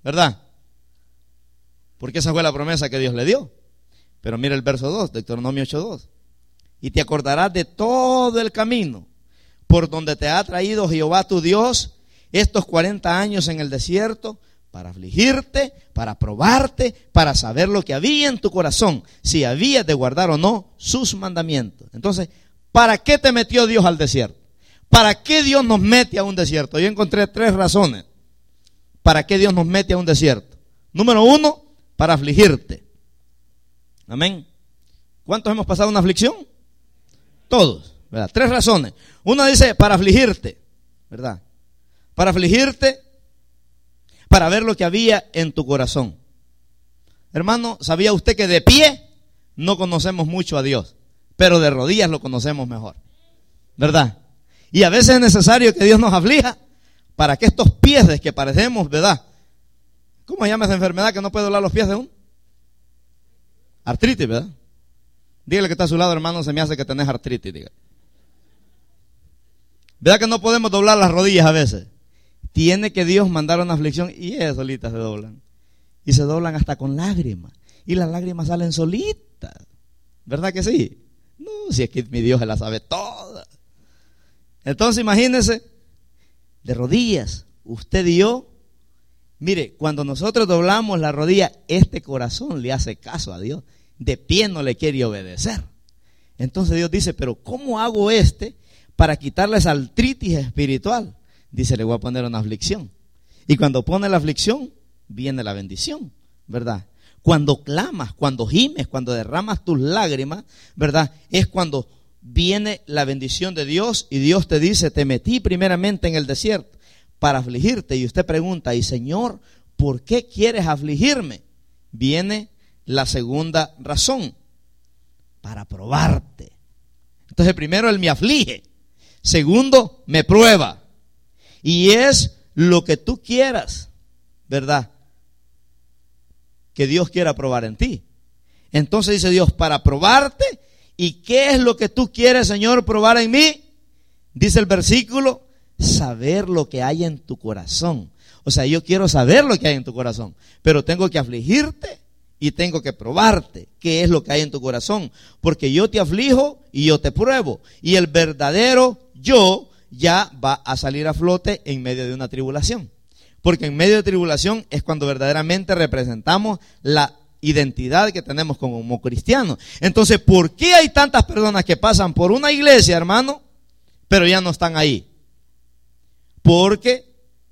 ¿verdad? Porque esa fue la promesa que Dios le dio. Pero mira el verso dos, Deuteronomio ocho dos. Y te acordarás de todo el camino por donde te ha traído Jehová tu Dios estos cuarenta años en el desierto, para afligirte, para probarte, para saber lo que había en tu corazón, si habías de guardar o no sus mandamientos. Entonces, ¿para qué te metió Dios al desierto? ¿Para qué Dios nos mete a un desierto? Yo encontré tres razones para qué Dios nos mete a un desierto. Número uno, para afligirte. Amén. ¿Cuántos hemos pasado una aflicción? Todos, ¿verdad? Tres razones. Una dice para afligirte, ¿verdad? Para afligirte, para ver lo que había en tu corazón. Hermano, ¿sabía usted que de pie no conocemos mucho a Dios, pero de rodillas lo conocemos mejor? ¿Verdad? Y a veces es necesario que Dios nos aflija para que estos pies de que parecemos, ¿verdad? ¿Cómo se llama esa enfermedad que no puede doblar los pies de uno? Artritis, ¿verdad? Dígale que está a su lado, hermano, se me hace que tenés artritis, dígale. ¿Verdad que no podemos doblar las rodillas a veces? Tiene que Dios mandar una aflicción y ellas solitas se doblan. Y se doblan hasta con lágrimas. Y las lágrimas salen solitas. ¿Verdad que sí? No, si es que mi Dios se la sabe toda. Entonces imagínense, de rodillas, usted y yo, mire, cuando nosotros doblamos la rodilla, este corazón le hace caso a Dios. De pie no le quiere obedecer. Entonces Dios dice, pero ¿cómo hago este para quitarle esa artritis espiritual? Dice, le voy a poner una aflicción. Y cuando pone la aflicción, viene la bendición, ¿verdad? Cuando clamas, cuando gimes, cuando derramas tus lágrimas, ¿verdad? Es cuando viene la bendición de Dios y Dios te dice, te metí primeramente en el desierto para afligirte. Y usted pregunta, y Señor, ¿por qué quieres afligirme? Viene la segunda razón, para probarte. Entonces primero Él me aflige, segundo me prueba. Y es lo que tú quieras, ¿verdad? Que Dios quiera probar en ti. Entonces dice Dios, para probarte. ¿Y qué es lo que tú quieres, Señor, probar en mí? Dice el versículo, saber lo que hay en tu corazón. O sea, yo quiero saber lo que hay en tu corazón, pero tengo que afligirte y tengo que probarte qué es lo que hay en tu corazón. Porque yo te aflijo y yo te pruebo. Y el verdadero yo ya va a salir a flote en medio de una tribulación. Porque en medio de tribulación es cuando verdaderamente representamos la identidad que tenemos como cristianos. Entonces, ¿por qué hay tantas personas que pasan por una iglesia, hermano, pero ya no están ahí? Porque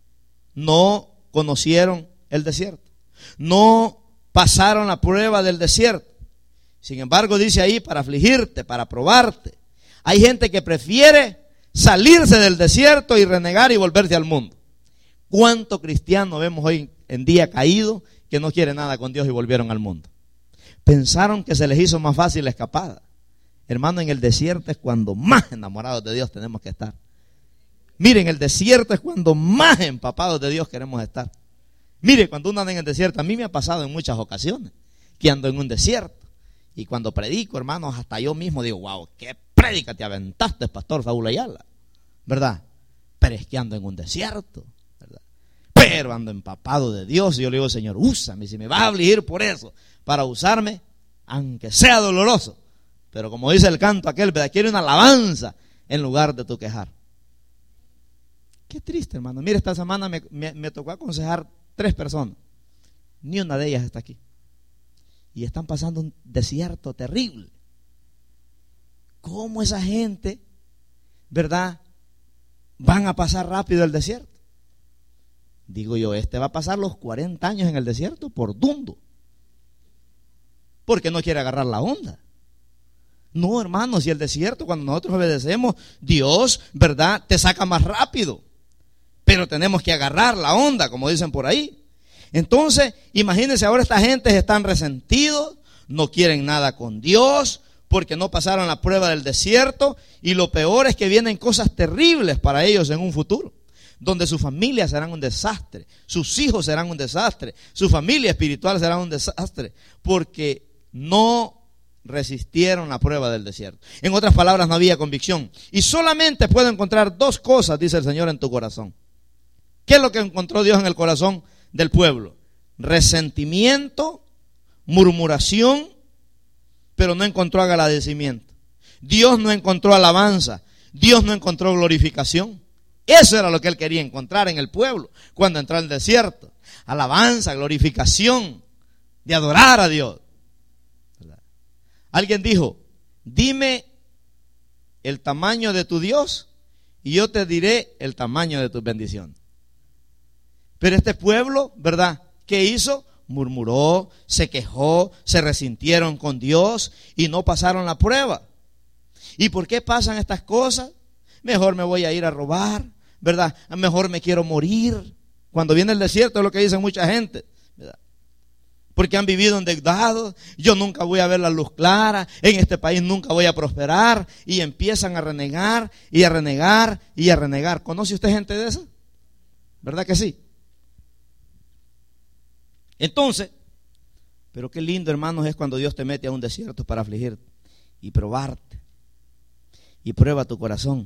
no conocieron el desierto. No pasaron la prueba del desierto. Sin embargo, dice ahí, para afligirte, para probarte. Hay gente que prefiere salirse del desierto y renegar y volverse al mundo. ¿Cuánto cristiano vemos hoy en día caído que no quiere nada con Dios y volvieron al mundo? Pensaron que se les hizo más fácil la escapada. Hermano, en el desierto es cuando más enamorados de Dios tenemos que estar. Miren, el desierto es cuando más empapados de Dios queremos estar. Mire, cuando uno anda en el desierto, a mí me ha pasado en muchas ocasiones que ando en un desierto. Y cuando predico, hermanos, hasta yo mismo digo, wow, qué prédica te aventaste, pastor Saúl Ayala, ¿verdad? Pero es que ando en un desierto, ¿verdad? Pero ando empapado de Dios y yo le digo, Señor, úsame, si me vas a afligir por eso, para usarme, aunque sea doloroso. Pero como dice el canto aquel, ¿verdad? Quiero una alabanza en lugar de tu quejar. Qué triste, hermano. Mire, esta semana me, me, me tocó aconsejar tres personas. Ni una de ellas está aquí. Y están pasando un desierto terrible. ¿Cómo esa gente, verdad, van a pasar rápido el desierto? Digo yo, este va a pasar los cuarenta años en el desierto por dundo. Porque no quiere agarrar la onda. No, hermanos, si el desierto, cuando nosotros obedecemos, Dios, verdad, te saca más rápido. Pero tenemos que agarrar la onda, como dicen por ahí. Entonces, imagínense, ahora esta gente están resentidos, no quieren nada con Dios, porque no pasaron la prueba del desierto, y lo peor es que vienen cosas terribles para ellos en un futuro, donde sus familias serán un desastre, sus hijos serán un desastre, su familia espiritual será un desastre, porque no resistieron la prueba del desierto. En otras palabras, no había convicción. Y solamente puedo encontrar dos cosas, dice el Señor, en tu corazón. ¿Qué es lo que encontró Dios en el corazón del pueblo? resentimiento, murmuración, pero no encontró agradecimiento. Dios no encontró alabanza, Dios no encontró glorificación. Eso era lo que él quería encontrar en el pueblo cuando entró al desierto. Alabanza, glorificación, de adorar a Dios. Alguien dijo, dime el tamaño de tu Dios y yo te diré el tamaño de tus bendiciones. Pero este pueblo, ¿verdad? ¿Qué hizo? Murmuró, se quejó, se resintieron con Dios y no pasaron la prueba. ¿Y por qué pasan estas cosas? Mejor me voy a ir a robar, ¿verdad? Mejor me quiero morir. Cuando viene el desierto es lo que dice mucha gente, ¿verdad? Porque han vivido endeudados. Yo nunca voy a ver la luz clara. En este país nunca voy a prosperar. Y empiezan a renegar y a renegar y a renegar. ¿Conoce usted gente de esa? ¿Verdad que sí? Entonces, pero qué lindo, hermanos, es cuando Dios te mete a un desierto para afligirte y probarte. Y prueba tu corazón.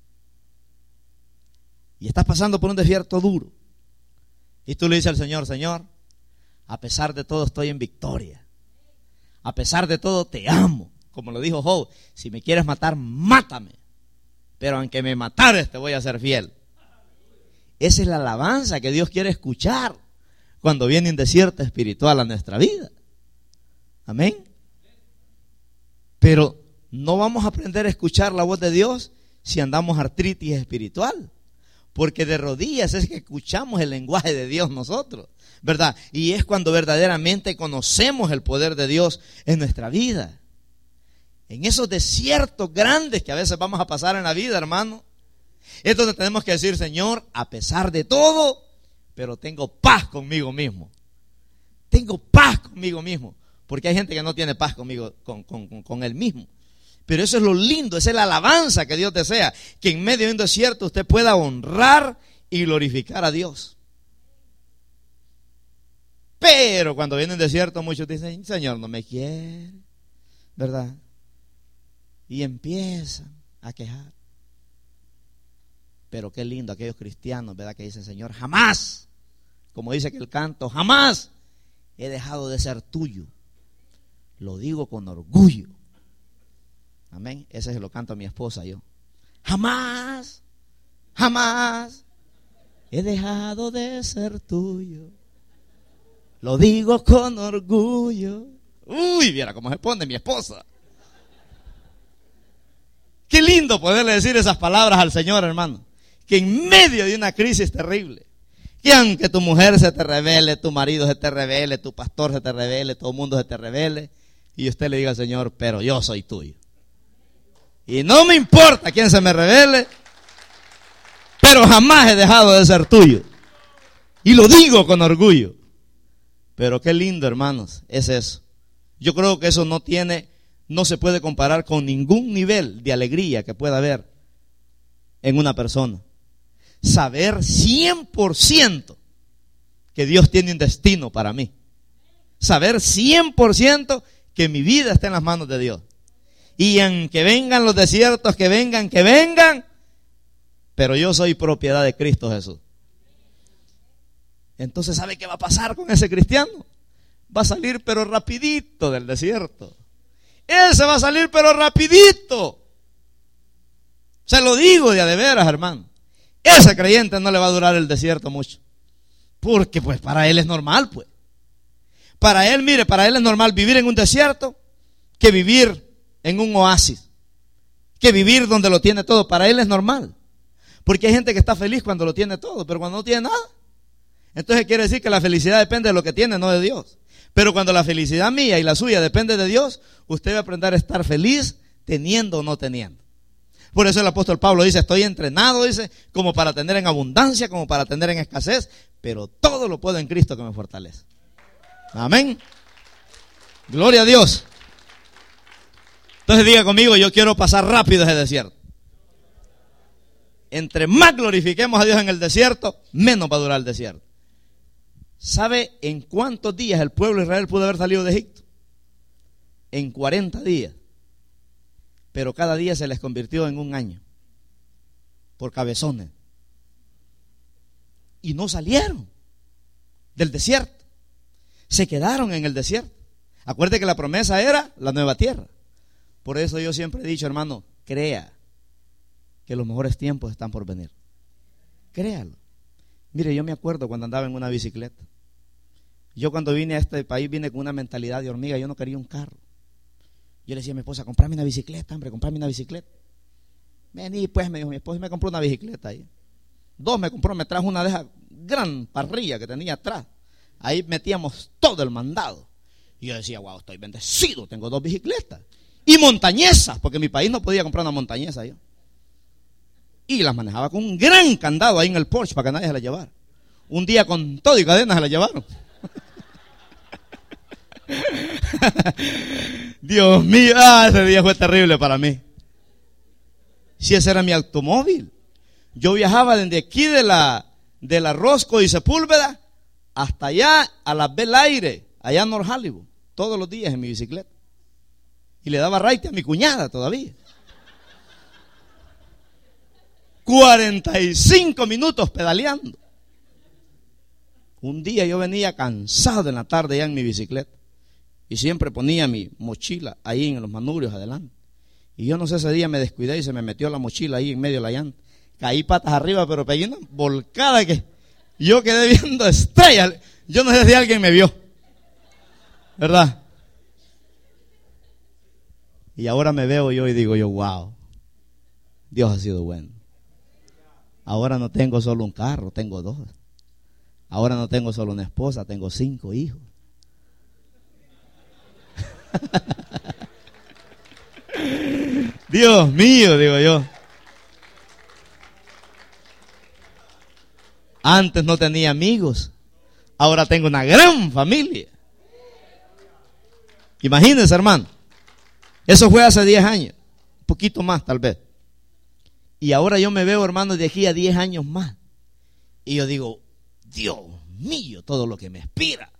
Y estás pasando por un desierto duro. Y tú le dices al Señor, Señor, a pesar de todo estoy en victoria. A pesar de todo te amo. Como lo dijo Job, si me quieres matar, mátame. Pero aunque me matares, te voy a ser fiel. Esa es la alabanza que Dios quiere escuchar cuando viene un desierto espiritual a nuestra vida. Amén. Pero no vamos a aprender a escuchar la voz de Dios si andamos artritis espiritual. Porque de rodillas es que escuchamos el lenguaje de Dios nosotros, ¿verdad? Y es cuando verdaderamente conocemos el poder de Dios en nuestra vida. En esos desiertos grandes que a veces vamos a pasar en la vida, hermano, es donde tenemos que decir, Señor, a pesar de todo, pero tengo paz conmigo mismo. Tengo paz conmigo mismo. Porque hay gente que no tiene paz conmigo, con, con, con, con él mismo. Pero eso es lo lindo, esa es la alabanza que Dios desea, que en medio de un desierto usted pueda honrar y glorificar a Dios. Pero cuando viene un desierto muchos dicen, Señor, no me quiere, ¿verdad? Y empiezan a quejar. Pero qué lindo aquellos cristianos, ¿verdad? Que dicen, Señor, jamás, como dice que el canto, jamás he dejado de ser tuyo. Lo digo con orgullo. Amén. Ese se lo canto a mi esposa yo. Jamás, jamás he dejado de ser tuyo. Lo digo con orgullo. Uy, viera cómo se pone mi esposa. Qué lindo poderle decir esas palabras al Señor, hermano. Que en medio de una crisis terrible, que aunque tu mujer se te revele, tu marido se te revele, tu pastor se te revele, todo el mundo se te revele, y usted le diga al Señor, pero yo soy tuyo. Y no me importa quién se me revele, pero jamás he dejado de ser tuyo. Y lo digo con orgullo. Pero qué lindo, hermanos, es eso. Yo creo que eso no tiene, no se puede comparar con ningún nivel de alegría que pueda haber en una persona. Saber cien por ciento que Dios tiene un destino para mí. Saber cien por ciento que mi vida está en las manos de Dios. Y aunque vengan los desiertos, que vengan, que vengan, pero yo soy propiedad de Cristo Jesús. Entonces, ¿sabe qué va a pasar con ese cristiano? Va a salir pero rapidito del desierto. Ese va a salir pero rapidito. Se lo digo de a de veras, hermano. Ese creyente no le va a durar el desierto mucho. Porque pues para él es normal, pues. Para él, mire, para él es normal vivir en un desierto que vivir en un oasis, que vivir donde lo tiene todo. Para él es normal, porque hay gente que está feliz cuando lo tiene todo, pero cuando no tiene nada, entonces quiere decir que la felicidad depende de lo que tiene, no de Dios. Pero cuando la felicidad mía y la suya depende de Dios, usted va a aprender a estar feliz teniendo o no teniendo. Por eso el apóstol Pablo dice, estoy entrenado, dice, como para tener en abundancia, como para tener en escasez, pero todo lo puedo en Cristo que me fortalece. Amén. Gloria a Dios. Entonces diga conmigo, yo quiero pasar rápido ese desierto. Entre más glorifiquemos a Dios en el desierto, menos va a durar el desierto. ¿Sabe en cuántos días el pueblo de Israel pudo haber salido de Egipto? En cuarenta días. Pero cada día se les convirtió en un año. Por cabezones. Y no salieron del desierto. Se quedaron en el desierto. Acuérdate que la promesa era la nueva tierra. Por eso yo siempre he dicho, hermano, crea que los mejores tiempos están por venir. Créalo. Mire, yo me acuerdo cuando andaba en una bicicleta. Yo cuando vine a este país vine con una mentalidad de hormiga. Yo no quería un carro. Yo le decía a mi esposa, comprame una bicicleta, hombre, comprame una bicicleta. Vení, pues, me dijo mi esposa, y me compró una bicicleta ahí. Dos me compró, me trajo una de esas gran parrilla que tenía atrás. Ahí metíamos todo el mandado. Y yo decía, wow, estoy bendecido, tengo dos bicicletas. Y montañesas, porque en mi país no podía comprar una montañesa yo. Y las manejaba con un gran candado ahí en el Porsche para que nadie se la llevara. Un día con todo y cadenas se la llevaron. Dios mío, ah, ese día fue terrible para mí. Si ese era mi automóvil. Yo viajaba desde aquí de la, de la Roscoe y Sepúlveda hasta allá a la Bel Aire, allá en North Hollywood, todos los días en mi bicicleta. Y le daba raite a mi cuñada todavía. cuarenta y cinco minutos pedaleando. Un día yo venía cansado en la tarde ya en mi bicicleta. Y siempre ponía mi mochila ahí en los manubrios adelante. Y yo no sé, ese día me descuidé y se me metió la mochila ahí en medio de la llanta. Caí patas arriba, pero pegué una volcada que yo quedé viendo estrellas. Yo no sé si alguien me vio, ¿verdad? Y ahora me veo yo y digo yo, wow, Dios ha sido bueno. Ahora no tengo solo un carro, tengo dos. Ahora no tengo solo una esposa, tengo cinco hijos. Dios mío, digo yo. Antes no tenía amigos, ahora tengo una gran familia. Imagínense, hermano. Eso fue hace diez años, un poquito más tal vez. Y ahora yo me veo, hermano, de aquí a diez años más. Y yo digo, Dios mío, todo lo que me inspira.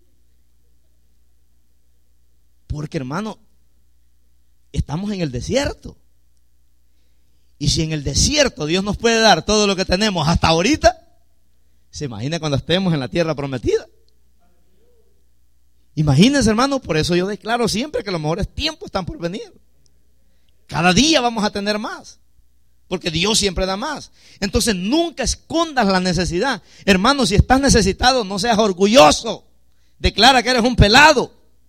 Porque, hermano, estamos en el desierto. Y si en el desierto Dios nos puede dar todo lo que tenemos hasta ahorita, se imagina cuando estemos en la tierra prometida. Imagínense, hermano, por eso yo declaro siempre que los mejores tiempos están por venir. Cada día vamos a tener más, porque Dios siempre da más. Entonces nunca escondas la necesidad. Hermano, si estás necesitado, no seas orgulloso. Declara que eres un pelado.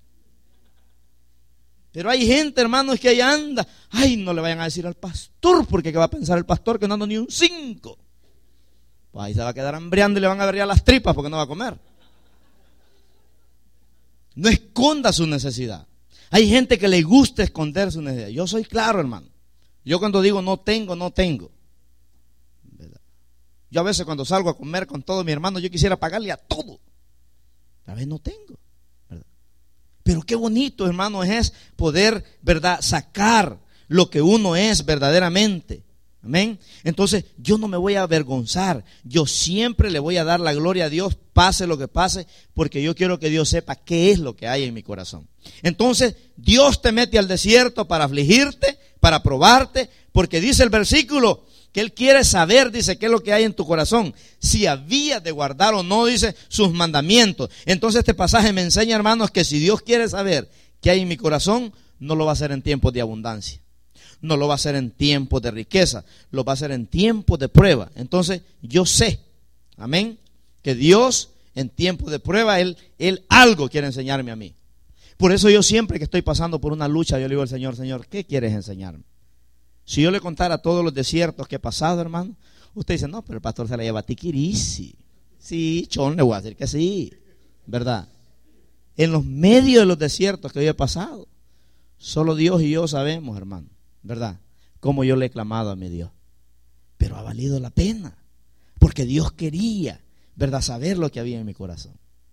Pero hay gente, hermanos, que ahí anda. Ay, no le vayan a decir al pastor, porque ¿qué va a pensar el pastor que no anda ni un cinco? Pues ahí se va a quedar hambriando y le van a ver las tripas porque no va a comer. No esconda su necesidad. Hay gente que le gusta esconder su necesidad. Yo soy claro, hermano. Yo cuando digo no tengo, no tengo. ¿Verdad? Yo a veces cuando salgo a comer con todos mis hermanos, yo quisiera pagarle a todo. A veces no tengo. ¿Verdad? Pero qué bonito, hermano, es poder, ¿verdad?, sacar lo que uno es verdaderamente. Amén. Entonces yo no me voy a avergonzar. Yo siempre le voy a dar la gloria a Dios, pase lo que pase, porque yo quiero que Dios sepa qué es lo que hay en mi corazón. Entonces Dios te mete al desierto para afligirte, para probarte, porque dice el versículo que Él quiere saber, dice, qué es lo que hay en tu corazón, si había de guardar o no, dice, sus mandamientos. Entonces este pasaje me enseña, hermanos, que si Dios quiere saber qué hay en mi corazón, no lo va a hacer en tiempos de abundancia. No lo va a hacer en tiempos de riqueza, lo va a hacer en tiempos de prueba. Entonces yo sé, amén, que Dios en tiempos de prueba, Él, Él algo quiere enseñarme a mí. Por eso yo siempre que estoy pasando por una lucha, yo le digo al Señor, Señor, ¿qué quieres enseñarme? Si yo le contara todos los desiertos que he pasado, hermano, usted dice, no, pero el pastor se la lleva a tiquirisi. Sí, chon, le voy a decir que sí, ¿verdad? En los medios de los desiertos que yo he pasado, solo Dios y yo sabemos, hermano, ¿verdad?, como yo le he clamado a mi Dios. Pero ha valido la pena, porque Dios quería, ¿verdad?, saber lo que había en mi corazón.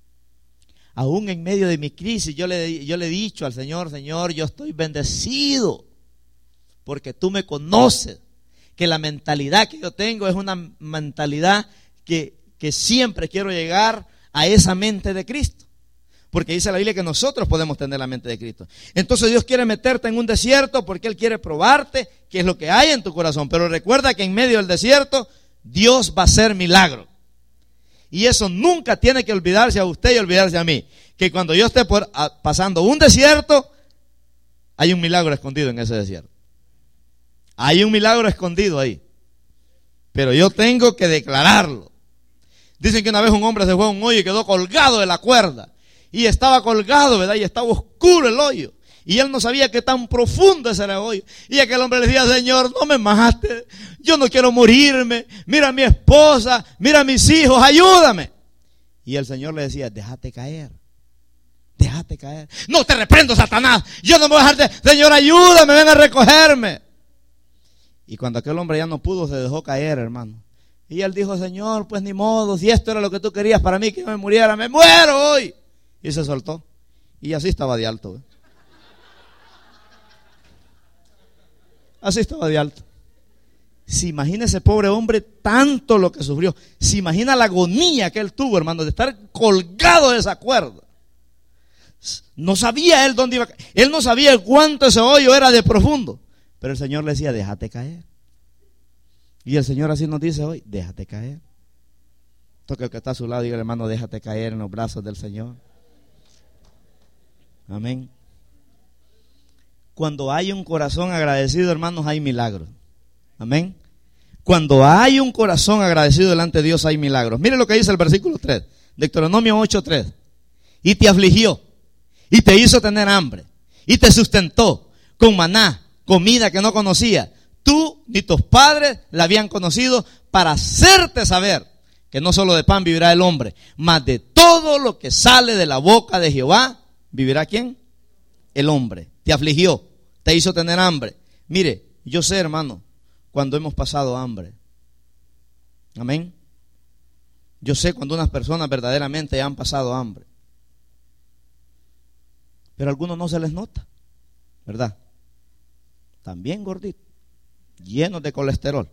Aún en medio de mi crisis, yo le, yo le he dicho al Señor, Señor, yo estoy bendecido, porque tú me conoces, que la mentalidad que yo tengo es una mentalidad que, que siempre quiero llegar a esa mente de Cristo. Porque dice la Biblia que nosotros podemos tener la mente de Cristo. Entonces Dios quiere meterte en un desierto porque Él quiere probarte qué es lo que hay en tu corazón. Pero recuerda que en medio del desierto Dios va a hacer milagro. Y eso nunca tiene que olvidarse a usted y olvidarse a mí. que cuando yo esté por, a, pasando un desierto, hay un milagro escondido en ese desierto. Hay un milagro escondido ahí. Pero yo tengo que declararlo. Dicen que una vez un hombre se fue a un hoyo y quedó colgado de la cuerda. Y estaba colgado, ¿verdad? Y estaba oscuro el hoyo. Y él no sabía que tan profundo ese era el hoyo. Y aquel hombre le decía, Señor, no me mates. Yo no quiero morirme. Mira a mi esposa, mira a mis hijos, ayúdame. Y el Señor le decía, déjate caer. Déjate caer. No te reprendo, Satanás. Yo no me voy a dejarte. Señor, ayúdame, ven a recogerme. Y cuando aquel hombre ya no pudo, se dejó caer, hermano. Y él dijo, Señor, pues ni modo, si esto era lo que tú querías para mí, que yo me muriera, me muero hoy. Y se soltó. Y así estaba de alto. ¿eh? Así estaba de alto. Se imagina ese pobre hombre tanto lo que sufrió. Se imagina la agonía que él tuvo, hermano, de estar colgado de esa cuerda. No sabía él dónde iba a caer. Él no sabía cuánto ese hoyo era de profundo. Pero el Señor le decía, déjate caer. Y el Señor así nos dice hoy, déjate caer. Toca el que está a su lado y diga, hermano, déjate caer en los brazos del Señor. Amén. Cuando hay un corazón agradecido, hermanos, hay milagros. Amén. Cuando hay un corazón agradecido delante de Dios, hay milagros. Mire lo que dice el versículo tres, Deuteronomio ocho tres. Y te afligió, y te hizo tener hambre, y te sustentó con maná, comida que no conocía. Tú ni tus padres la habían conocido, para hacerte saber que no solo de pan vivirá el hombre, mas de todo lo que sale de la boca de Jehová, ¿vivirá quién? El hombre. Te afligió, te hizo tener hambre. Mire, yo sé, hermano, cuando hemos pasado hambre. Amén. Yo sé cuando unas personas verdaderamente han pasado hambre. Pero a algunos no se les nota, ¿verdad? También gorditos, llenos de colesterol.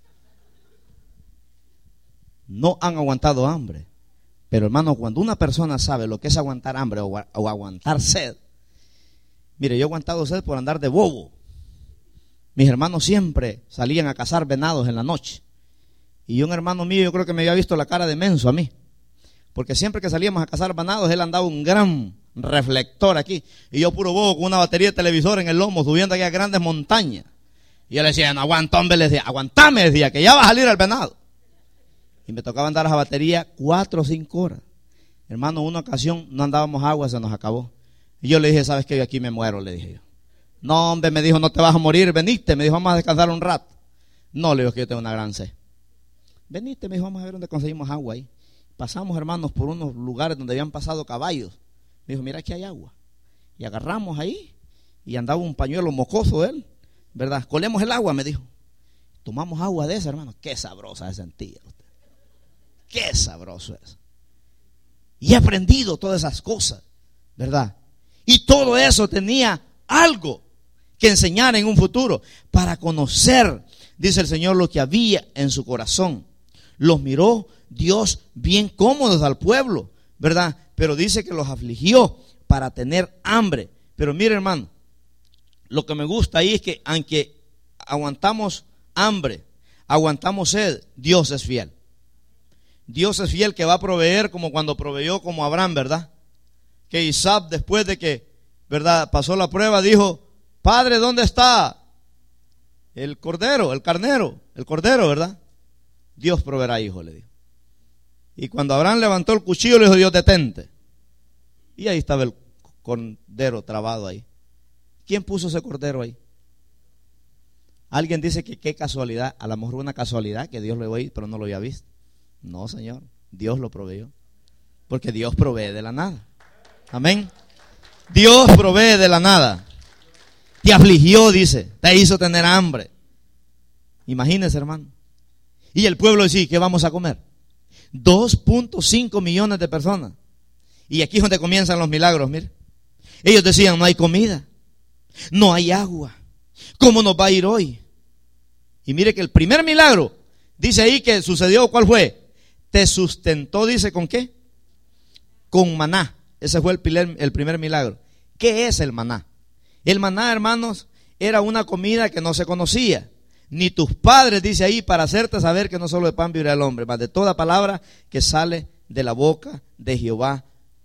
No han aguantado hambre. Pero hermano, cuando una persona sabe lo que es aguantar hambre o, o aguantar sed. Mire, yo he aguantado sed por andar de bobo. Mis hermanos siempre salían a cazar venados en la noche. Y un hermano mío, yo creo que me había visto la cara de menso a mí. Porque siempre que salíamos a cazar venados, él andaba un gran reflector aquí. Y yo puro bobo con una batería de televisor en el lomo, subiendo aquí a grandes montañas. Y yo le decía, no aguanto, hombre, le decía, aguantame, decía, que ya va a salir el venado. Y me tocaba andar a esa batería cuatro o cinco horas. Hermano, una ocasión no andábamos agua, se nos acabó. Y yo le dije, ¿sabes qué? Yo aquí me muero, le dije yo. No, hombre, me dijo, no te vas a morir, veniste. Me dijo, vamos a descansar un rato. No, le digo que yo tengo una gran sed. Veniste, me dijo, vamos a ver dónde conseguimos agua ahí. Pasamos, hermanos, por unos lugares donde habían pasado caballos. Me dijo, mira, aquí hay agua. Y agarramos ahí, y andaba un pañuelo mocoso él, ¿verdad? Colemos el agua, me dijo. Tomamos agua de esa, hermano. Qué sabrosa se sentía usted. Qué sabroso es. Y he aprendido todas esas cosas, ¿verdad? Y todo eso tenía algo que enseñar en un futuro, para conocer, dice el Señor, lo que había en su corazón. Los miró Dios bien cómodos al pueblo, ¿verdad? Pero dice que los afligió para tener hambre. Pero mire, hermano, lo que me gusta ahí es que aunque aguantamos hambre, aguantamos sed, Dios es fiel. Dios es fiel, que va a proveer como cuando proveyó como Abraham, ¿verdad? Que Isaac, después de que, ¿verdad?, pasó la prueba, dijo, Padre, ¿dónde está el cordero, el carnero, el cordero, ¿verdad? Dios proveerá, hijo, le dijo. Y cuando Abraham levantó el cuchillo, le dijo, Dios, detente. Y ahí estaba el cordero trabado ahí. ¿Quién puso ese cordero ahí? Alguien dice que qué casualidad, a lo mejor una casualidad que Dios lo iba a ir, pero no lo había visto. No, Señor, Dios lo proveyó. Porque Dios provee de la nada. Amén. Dios provee de la nada. Te afligió, dice, te hizo tener hambre. Imagínese, hermano. Y el pueblo decía, ¿qué vamos a comer? dos punto cinco millones de personas. Y aquí es donde comienzan los milagros, mire. Ellos decían, no hay comida, no hay agua. ¿Cómo nos va a ir hoy? Y mire que el primer milagro, dice ahí que sucedió, ¿cuál fue? Te sustentó, dice, ¿con qué? Con maná. Ese fue el primer, el primer milagro. ¿Qué es el maná? El maná, hermanos, era una comida que no se conocía. Ni tus padres, dice ahí, para hacerte saber que no solo de pan vivirá el hombre, mas de toda palabra que sale de la boca de Jehová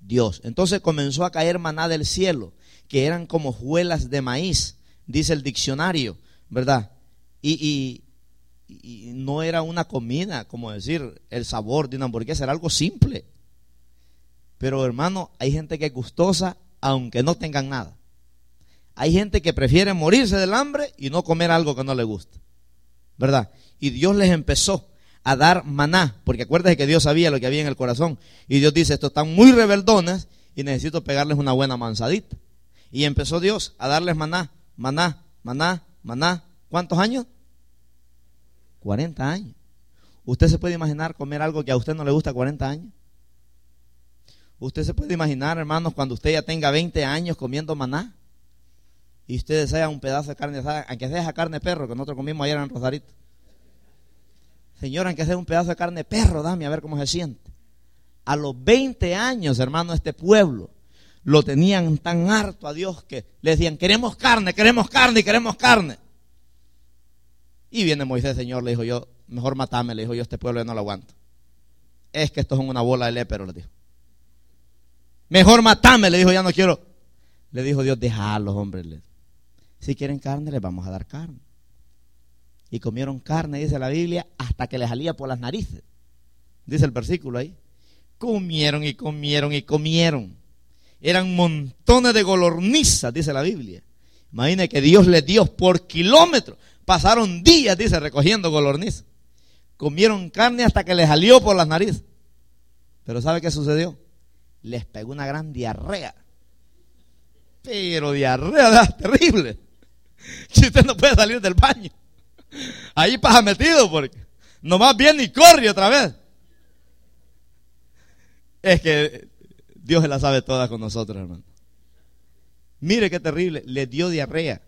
Dios. Entonces comenzó a caer maná del cielo, que eran como hojuelas de maíz, dice el diccionario, ¿verdad? Y, y, y no era una comida, como decir, el sabor de una hamburguesa, era algo simple. Pero hermano, hay gente que es gustosa aunque no tengan nada. Hay gente que prefiere morirse del hambre y no comer algo que no le gusta, ¿verdad? Y Dios les empezó a dar maná, porque acuérdense que Dios sabía lo que había en el corazón. Y Dios dice, estos están muy rebeldones y necesito pegarles una buena mansadita. Y empezó Dios a darles maná, maná, maná, maná. ¿Cuántos años? cuarenta años. ¿Usted se puede imaginar comer algo que a usted no le gusta cuarenta años? ¿Usted se puede imaginar, hermanos, cuando usted ya tenga veinte años comiendo maná y usted desea un pedazo de carne asada, aunque sea esa carne de perro que nosotros comimos ayer en Rosarito? Señor, aunque sea un pedazo de carne de perro, dame a ver cómo se siente. A los veinte años, hermano, este pueblo lo tenían tan harto a Dios que le decían, queremos carne, queremos carne y queremos carne. Y viene Moisés, Señor, le dijo yo, mejor matame, le dijo yo, este pueblo ya no lo aguanto. Es que esto es una bola de lépero, le dijo. Mejor matame, le dijo, ya no quiero. Le dijo Dios, déjalos, hombres. Si quieren carne, les vamos a dar carne. Y comieron carne, dice la Biblia, hasta que les salía por las narices. Dice el versículo ahí. Comieron y comieron y comieron. Eran montones de golornizas, dice la Biblia. Imagine que Dios les dio por kilómetros. Pasaron días, dice, recogiendo golornizas. Comieron carne hasta que les salió por las narices. Pero ¿sabe qué sucedió? Les pegó una gran diarrea. Pero diarrea, ¿verdad? Terrible. Si usted no puede salir del baño. Ahí pasa metido porque nomás viene y corre otra vez. Es que Dios se la sabe toda con nosotros, hermano. Mire qué terrible, le dio diarrea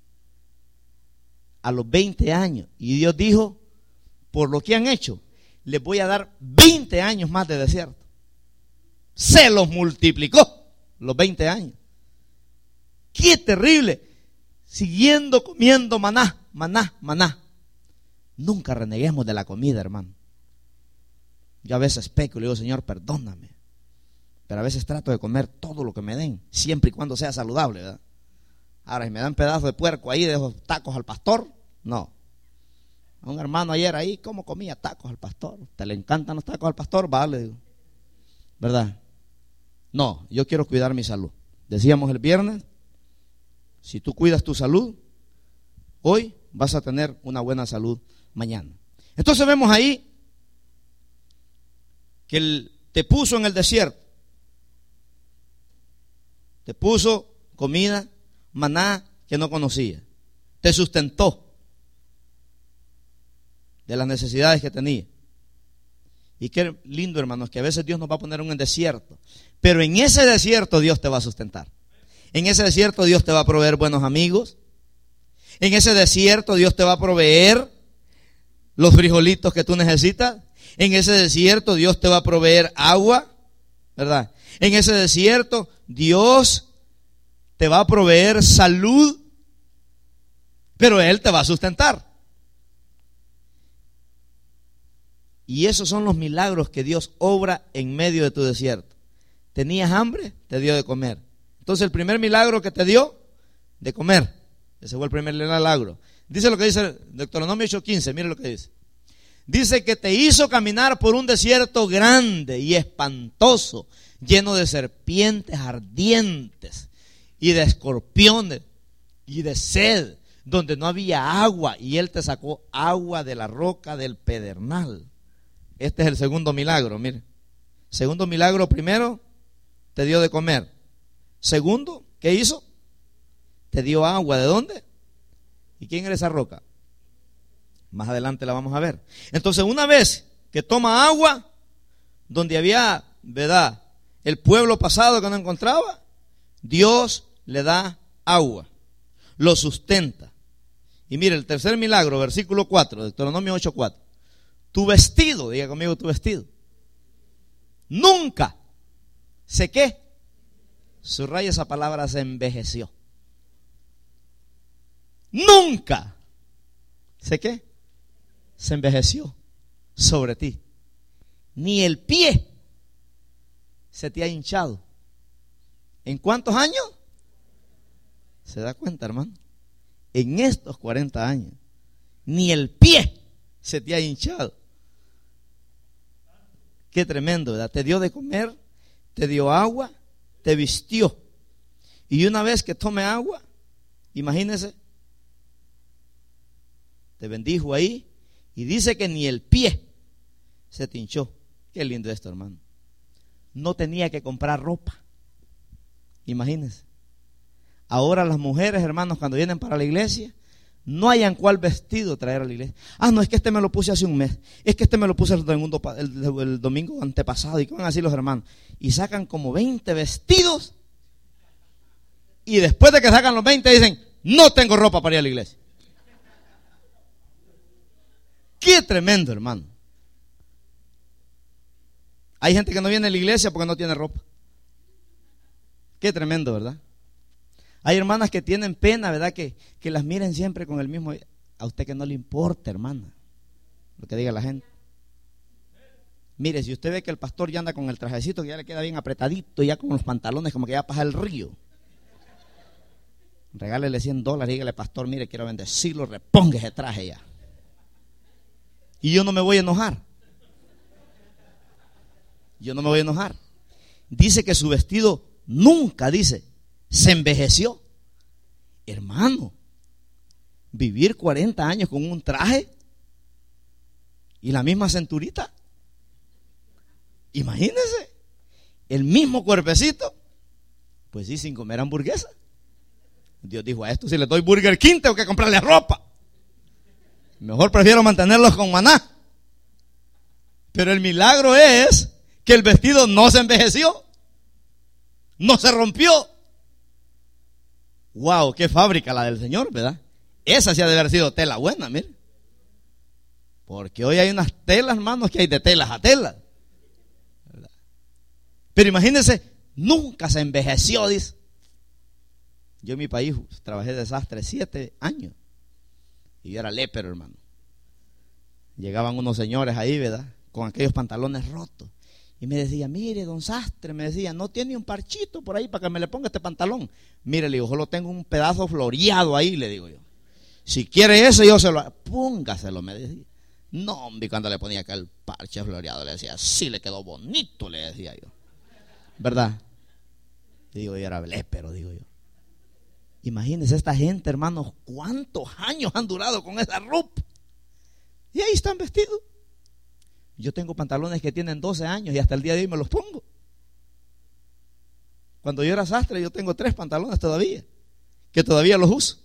a los veinte años. Y Dios dijo, por lo que han hecho, les voy a dar veinte años más de desierto. Se los multiplicó los veinte años. Qué terrible. Siguiendo comiendo maná, maná, maná. Nunca reneguemos de la comida, hermano. Yo a veces peco y le digo, Señor, perdóname. Pero a veces trato de comer todo lo que me den, siempre y cuando sea saludable, ¿verdad? Ahora, si me dan pedazos de puerco ahí, de esos tacos al pastor, no. A un hermano ayer ahí, ¿cómo comía tacos al pastor? ¿Te le encantan los tacos al pastor? Vale, digo. ¿Verdad? No, yo quiero cuidar mi salud. Decíamos el viernes, si tú cuidas tu salud, hoy vas a tener una buena salud mañana. Entonces vemos ahí que él te puso en el desierto. Te puso comida, maná que no conocía. Te sustentó de las necesidades que tenía. Y qué lindo, hermanos, que a veces Dios nos va a poner en un desierto. Pero en ese desierto Dios te va a sustentar. En ese desierto Dios te va a proveer buenos amigos. En ese desierto Dios te va a proveer los frijolitos que tú necesitas. En ese desierto Dios te va a proveer agua, ¿verdad? En ese desierto Dios te va a proveer salud, pero Él te va a sustentar. Y esos son los milagros que Dios obra en medio de tu desierto. ¿Tenías hambre? Te dio de comer. Entonces el primer milagro que te dio, de comer. Ese fue el primer milagro. Dice lo que dice Deuteronomio ocho quince, mire lo que dice. Dice que te hizo caminar por un desierto grande y espantoso, lleno de serpientes ardientes y de escorpiones y de sed, donde no había agua, y Él te sacó agua de la roca del pedernal. Este es el segundo milagro, mire. Segundo milagro, primero, te dio de comer. Segundo, ¿qué hizo? Te dio agua. ¿De dónde? ¿Y quién era esa roca? Más adelante la vamos a ver. Entonces, una vez que toma agua, donde había, ¿verdad?, el pueblo pasado que no encontraba, Dios le da agua, lo sustenta. Y mire, el tercer milagro, versículo cuatro, Deuteronomio ocho cuatro. Tu vestido, diga conmigo, tu vestido, nunca se qué, subraya esa palabra, se envejeció. Nunca se qué, se envejeció sobre ti, ni el pie se te ha hinchado ¿En cuántos años? ¿Se da cuenta, hermano? En estos cuarenta años, ni el pie se te ha hinchado. Qué tremendo, ¿verdad? Te dio de comer, te dio agua, te vistió. Y una vez que tome agua, imagínese, te bendijo ahí y dice que ni el pie se te hinchó. Qué lindo esto, hermano. No tenía que comprar ropa. Imagínense. Ahora las mujeres, hermanos, cuando vienen para la iglesia, no hayan cuál vestido traer a la iglesia. Ah, no, es que este me lo puse hace un mes. Es que este me lo puse el domingo, el, el domingo antepasado. ¿Y qué van así los hermanos? Y sacan como veinte vestidos. Y después de que sacan los veinte dicen, no tengo ropa para ir a la iglesia. Qué tremendo, hermano. Hay gente que no viene a la iglesia porque no tiene ropa. Qué tremendo, ¿verdad? Hay hermanas que tienen pena, ¿verdad? Que, que las miren siempre con el mismo. A usted que no le importa, hermana, lo que diga la gente. Mire, si usted ve que el pastor ya anda con el trajecito que ya le queda bien apretadito, ya con los pantalones como que ya pasa el río, regálele cien dólares y dígale, pastor, mire, quiero bendecirlo, reponga ese traje ya. Y yo no me voy a enojar. Yo no me voy a enojar. Dice que su vestido nunca, dice, se envejeció. Hermano, vivir cuarenta años con un traje y la misma cinturita. Imagínense, el mismo cuerpecito. Pues sí, sin comer hamburguesa. Dios dijo, a esto si le doy Burger King tengo que comprarle ropa. Mejor prefiero mantenerlos con maná. Pero el milagro es que el vestido no se envejeció, no se rompió. Wow, qué fábrica la del Señor, ¿verdad? Esa sí ha de haber sido tela buena, mire. Porque hoy hay unas telas, hermanos, que hay de telas a telas, ¿verdad? Pero imagínense, nunca se envejeció, dice. Yo en mi país trabajé de sastre siete años. Y yo era lépero, hermano. Llegaban unos señores ahí, ¿verdad? Con aquellos pantalones rotos. Y me decía, mire, don sastre, me decía, ¿no tiene un parchito por ahí para que me le ponga este pantalón? Mire, le digo, solo tengo un pedazo floreado ahí, le digo yo. Si quiere eso, yo se lo... Póngaselo, me decía. No, hombre, cuando le ponía aquel parche floreado, le decía, sí, le quedó bonito, le decía yo. ¿Verdad? Digo, yo era lépero, digo yo. Imagínense esta gente, hermanos, cuántos años han durado con esa ropa. Y ahí están vestidos. Yo tengo pantalones que tienen doce años y hasta el día de hoy me los pongo. Cuando yo era sastre, yo tengo tres pantalones todavía, que todavía los uso.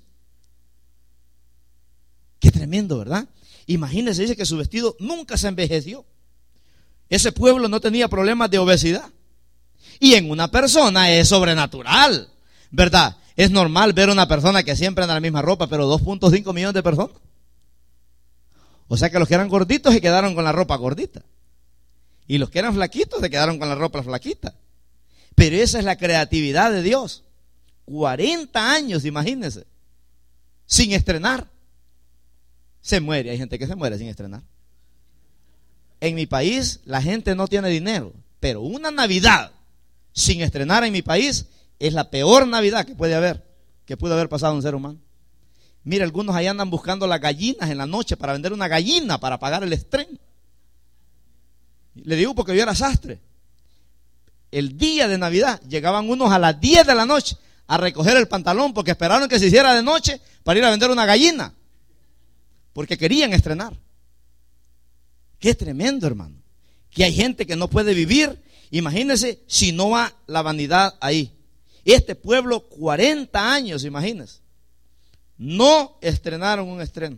Qué tremendo, ¿verdad? Imagínense, dice que su vestido nunca se envejeció. Ese pueblo no tenía problemas de obesidad. Y en una persona es sobrenatural, ¿verdad? Es normal ver a una persona que siempre anda en la misma ropa, pero dos punto cinco millones de personas. O sea que los que eran gorditos se quedaron con la ropa gordita. Y los que eran flaquitos se quedaron con la ropa flaquita. Pero esa es la creatividad de Dios. cuarenta años, imagínense, sin estrenar. Se muere, hay gente que se muere sin estrenar. En mi país la gente no tiene dinero, pero una Navidad sin estrenar en mi país es la peor Navidad que puede haber, que puede haber pasado un ser humano. Mira, algunos allá andan buscando las gallinas en la noche para vender una gallina para pagar el estreno. Le digo porque yo era sastre. El día de Navidad llegaban unos a las diez de la noche a recoger el pantalón porque esperaron que se hiciera de noche para ir a vender una gallina, porque querían estrenar. Qué tremendo, hermano, que hay gente que no puede vivir. Imagínense si no va la vanidad ahí. Este pueblo, cuarenta años, imagínense, no estrenaron un estreno,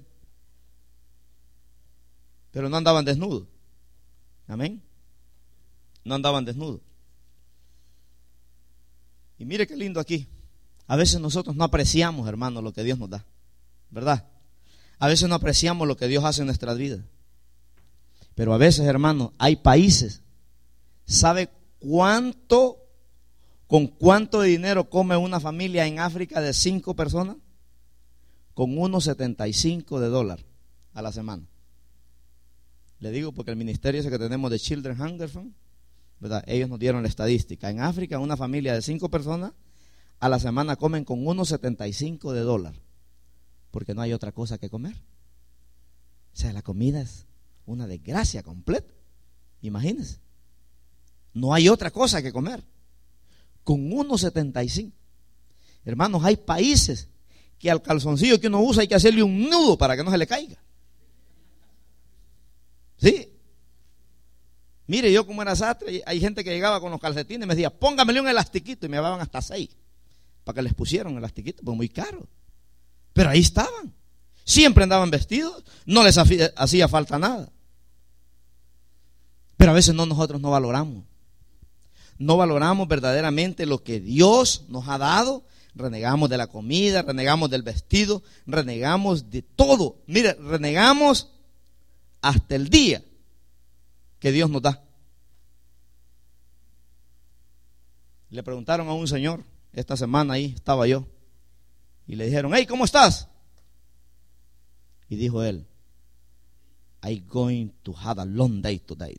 pero no andaban desnudos. Amén. No andaban desnudos. Y mire qué lindo aquí. A veces nosotros no apreciamos, hermano, lo que Dios nos da, ¿verdad? A veces no apreciamos lo que Dios hace en nuestras vidas. Pero a veces, hermano, hay países. ¿Sabe cuánto, con cuánto de dinero come una familia en África de cinco personas? Con unos setenta y cinco de dólar a la semana. Le digo porque el ministerio ese que tenemos de Children Hunger Fund, ¿verdad? Ellos nos dieron la estadística. En África, una familia de cinco personas a la semana comen con uno setenta y cinco de dólar, porque no hay otra cosa que comer. O sea, la comida es una desgracia completa. Imagínense. No hay otra cosa que comer. Con uno setenta y cinco. Hermanos, hay países que al calzoncillo que uno usa hay que hacerle un nudo para que no se le caiga. ¿Sí? Mire, yo como era sastre, hay gente que llegaba con los calcetines y me decía, póngamele un elastiquito, y me llevaban hasta seis para que les pusieran un elastiquito, pues muy caro. Pero ahí estaban. Siempre andaban vestidos, no les hacía falta nada. Pero a veces no, nosotros no valoramos. No valoramos verdaderamente lo que Dios nos ha dado. Renegamos de la comida, renegamos del vestido, renegamos de todo. Mire, renegamos hasta el día que Dios nos da. Le preguntaron a un señor, esta semana ahí estaba yo, y le dijeron, hey, ¿cómo estás? Y dijo él, I'm going to have a long day today.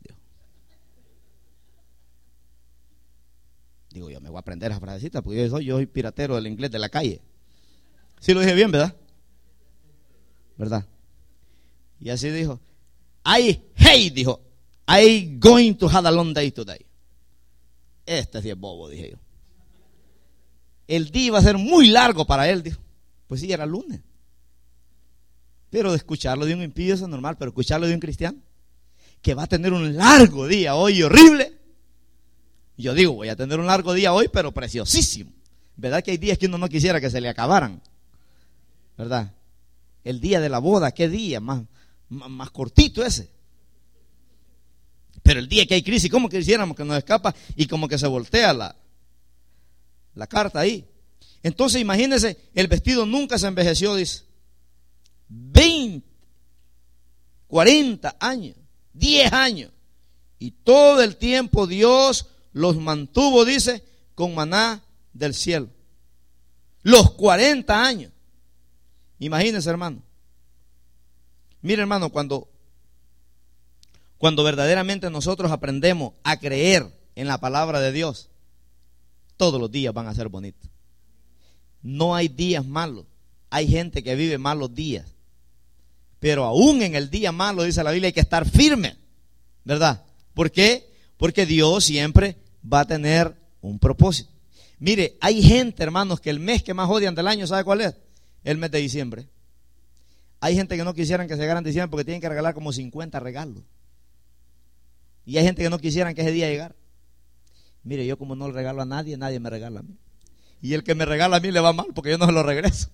Digo, yo me voy a aprender esa frasecita porque yo soy, yo soy piratero del inglés de la calle. Sí lo dije bien, ¿verdad? ¿Verdad? Y así dijo, I hate, dijo, I'm going to have a long day today. Este sí es bobo, dije yo. El día iba a ser muy largo para él, dijo. Pues sí, era lunes. Pero de escucharlo de un impío eso es normal, pero escucharlo de un cristiano que va a tener un largo día hoy horrible. Yo digo, voy a tener un largo día hoy, pero preciosísimo. ¿Verdad que hay días que uno no quisiera que se le acabaran? ¿Verdad? El día de la boda, ¿qué día? Más, más, más cortito ese. Pero el día que hay crisis, ¿cómo quisiéramos que nos escapa? Y como que se voltea la, la carta ahí. Entonces imagínense, el vestido nunca se envejeció, dice. veinte, cuarenta años, diez años. Y todo el tiempo Dios los mantuvo, dice, con maná del cielo. Los cuarenta años. Imagínense, hermano. Mire, hermano, cuando, cuando verdaderamente nosotros aprendemos a creer en la palabra de Dios, todos los días van a ser bonitos. No hay días malos. Hay gente que vive malos días. Pero aún en el día malo, dice la Biblia, hay que estar firme. ¿Verdad? ¿Por qué? Porque Dios siempre va a tener un propósito. Mire, hay gente, hermanos, que el mes que más odian del año, ¿sabe cuál es? El mes de diciembre. Hay gente que no quisieran que se llegara en diciembre porque tienen que regalar como cincuenta regalos. Y hay gente que no quisieran que ese día llegara. Mire, yo como no le regalo a nadie, nadie me regala a mí. Y el que me regala a mí le va mal porque yo no se lo regreso.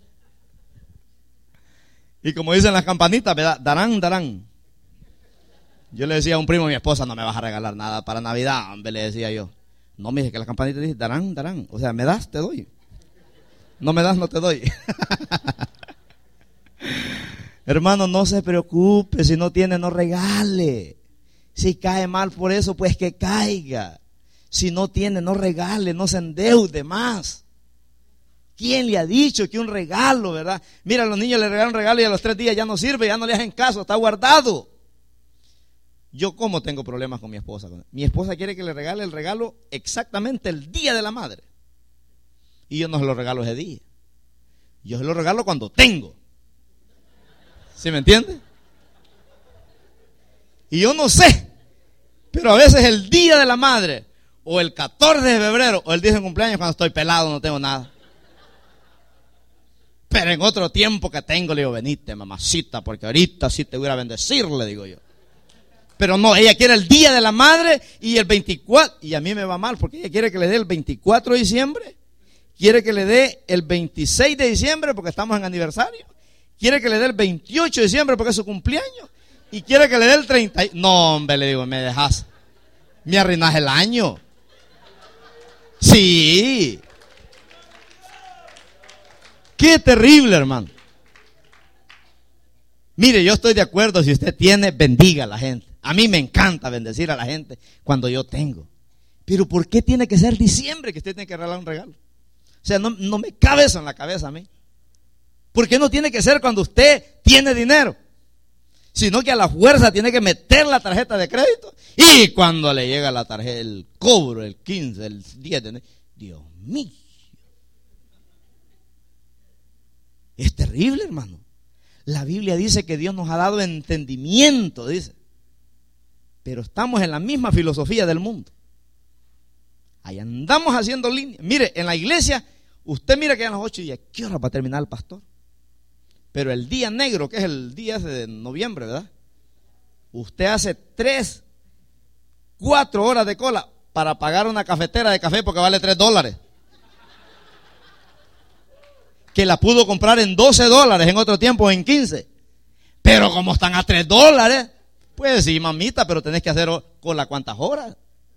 Y como dicen las campanitas, ¿verdad? Darán, darán. Yo le decía a un primo de mi esposa, no me vas a regalar nada para Navidad, hombre, le decía yo. No, mire, que las campanitas dicen, darán, darán. O sea, me das, te doy. No me das, no te doy. Hermano, no se preocupe, si no tiene, no regale. Si cae mal por eso, pues que caiga. Si no tiene, no regale, no se endeude más. ¿Quién le ha dicho que un regalo, verdad? Mira, a los niños le regalan un regalo y a los tres días ya no sirve, ya no le hacen caso, está guardado. Yo como tengo problemas con mi esposa. Mi esposa quiere que le regale el regalo exactamente el día de la madre. Y yo no se lo regalo ese día. Yo se lo regalo cuando tengo. ¿Sí me entiende? Y yo no sé, pero a veces el día de la madre, o el catorce de febrero, o el día de cumpleaños, cuando estoy pelado, no tengo nada. Pero en otro tiempo que tengo, le digo, venite, mamacita, porque ahorita sí te voy a bendecir, le digo yo. Pero no, ella quiere el día de la madre y el veinticuatro, y a mí me va mal, porque ella quiere que le dé el veinticuatro de diciembre, quiere que le dé el veintiséis de diciembre, porque estamos en aniversario, quiere que le dé el veintiocho de diciembre, porque es su cumpleaños, y quiere que le dé el treinta. No, hombre, le digo, me dejas, me arruinas el año. Sí. Qué terrible, hermano. Mire, yo estoy de acuerdo, si usted tiene, bendiga a la gente. A mí me encanta bendecir a la gente cuando yo tengo. Pero ¿por qué tiene que ser diciembre que usted tiene que regalar un regalo? O sea, no, no me cabe eso en la cabeza a mí. ¿Por qué no tiene que ser cuando usted tiene dinero? sino que a la fuerza tiene que meter la tarjeta de crédito. Y cuando le llega la tarjeta, el cobro, el quince, el diez, Dios mío. Es terrible, hermano. La Biblia dice que Dios nos ha dado entendimiento, dice. Pero estamos en la misma filosofía del mundo. Ahí andamos haciendo líneas. Mire, en la iglesia, usted mira que a las ocho y a ¿qué hora va a terminar el pastor? Pero el día negro, que es el día ese de noviembre, ¿verdad? Usted hace tres, cuatro horas de cola para pagar una cafetera de café porque vale tres dólares. Que la pudo comprar en doce dólares en otro tiempo, en quince. Pero como están a tres dólares, pues sí, mamita, pero tenés que hacer cola cuántas horas.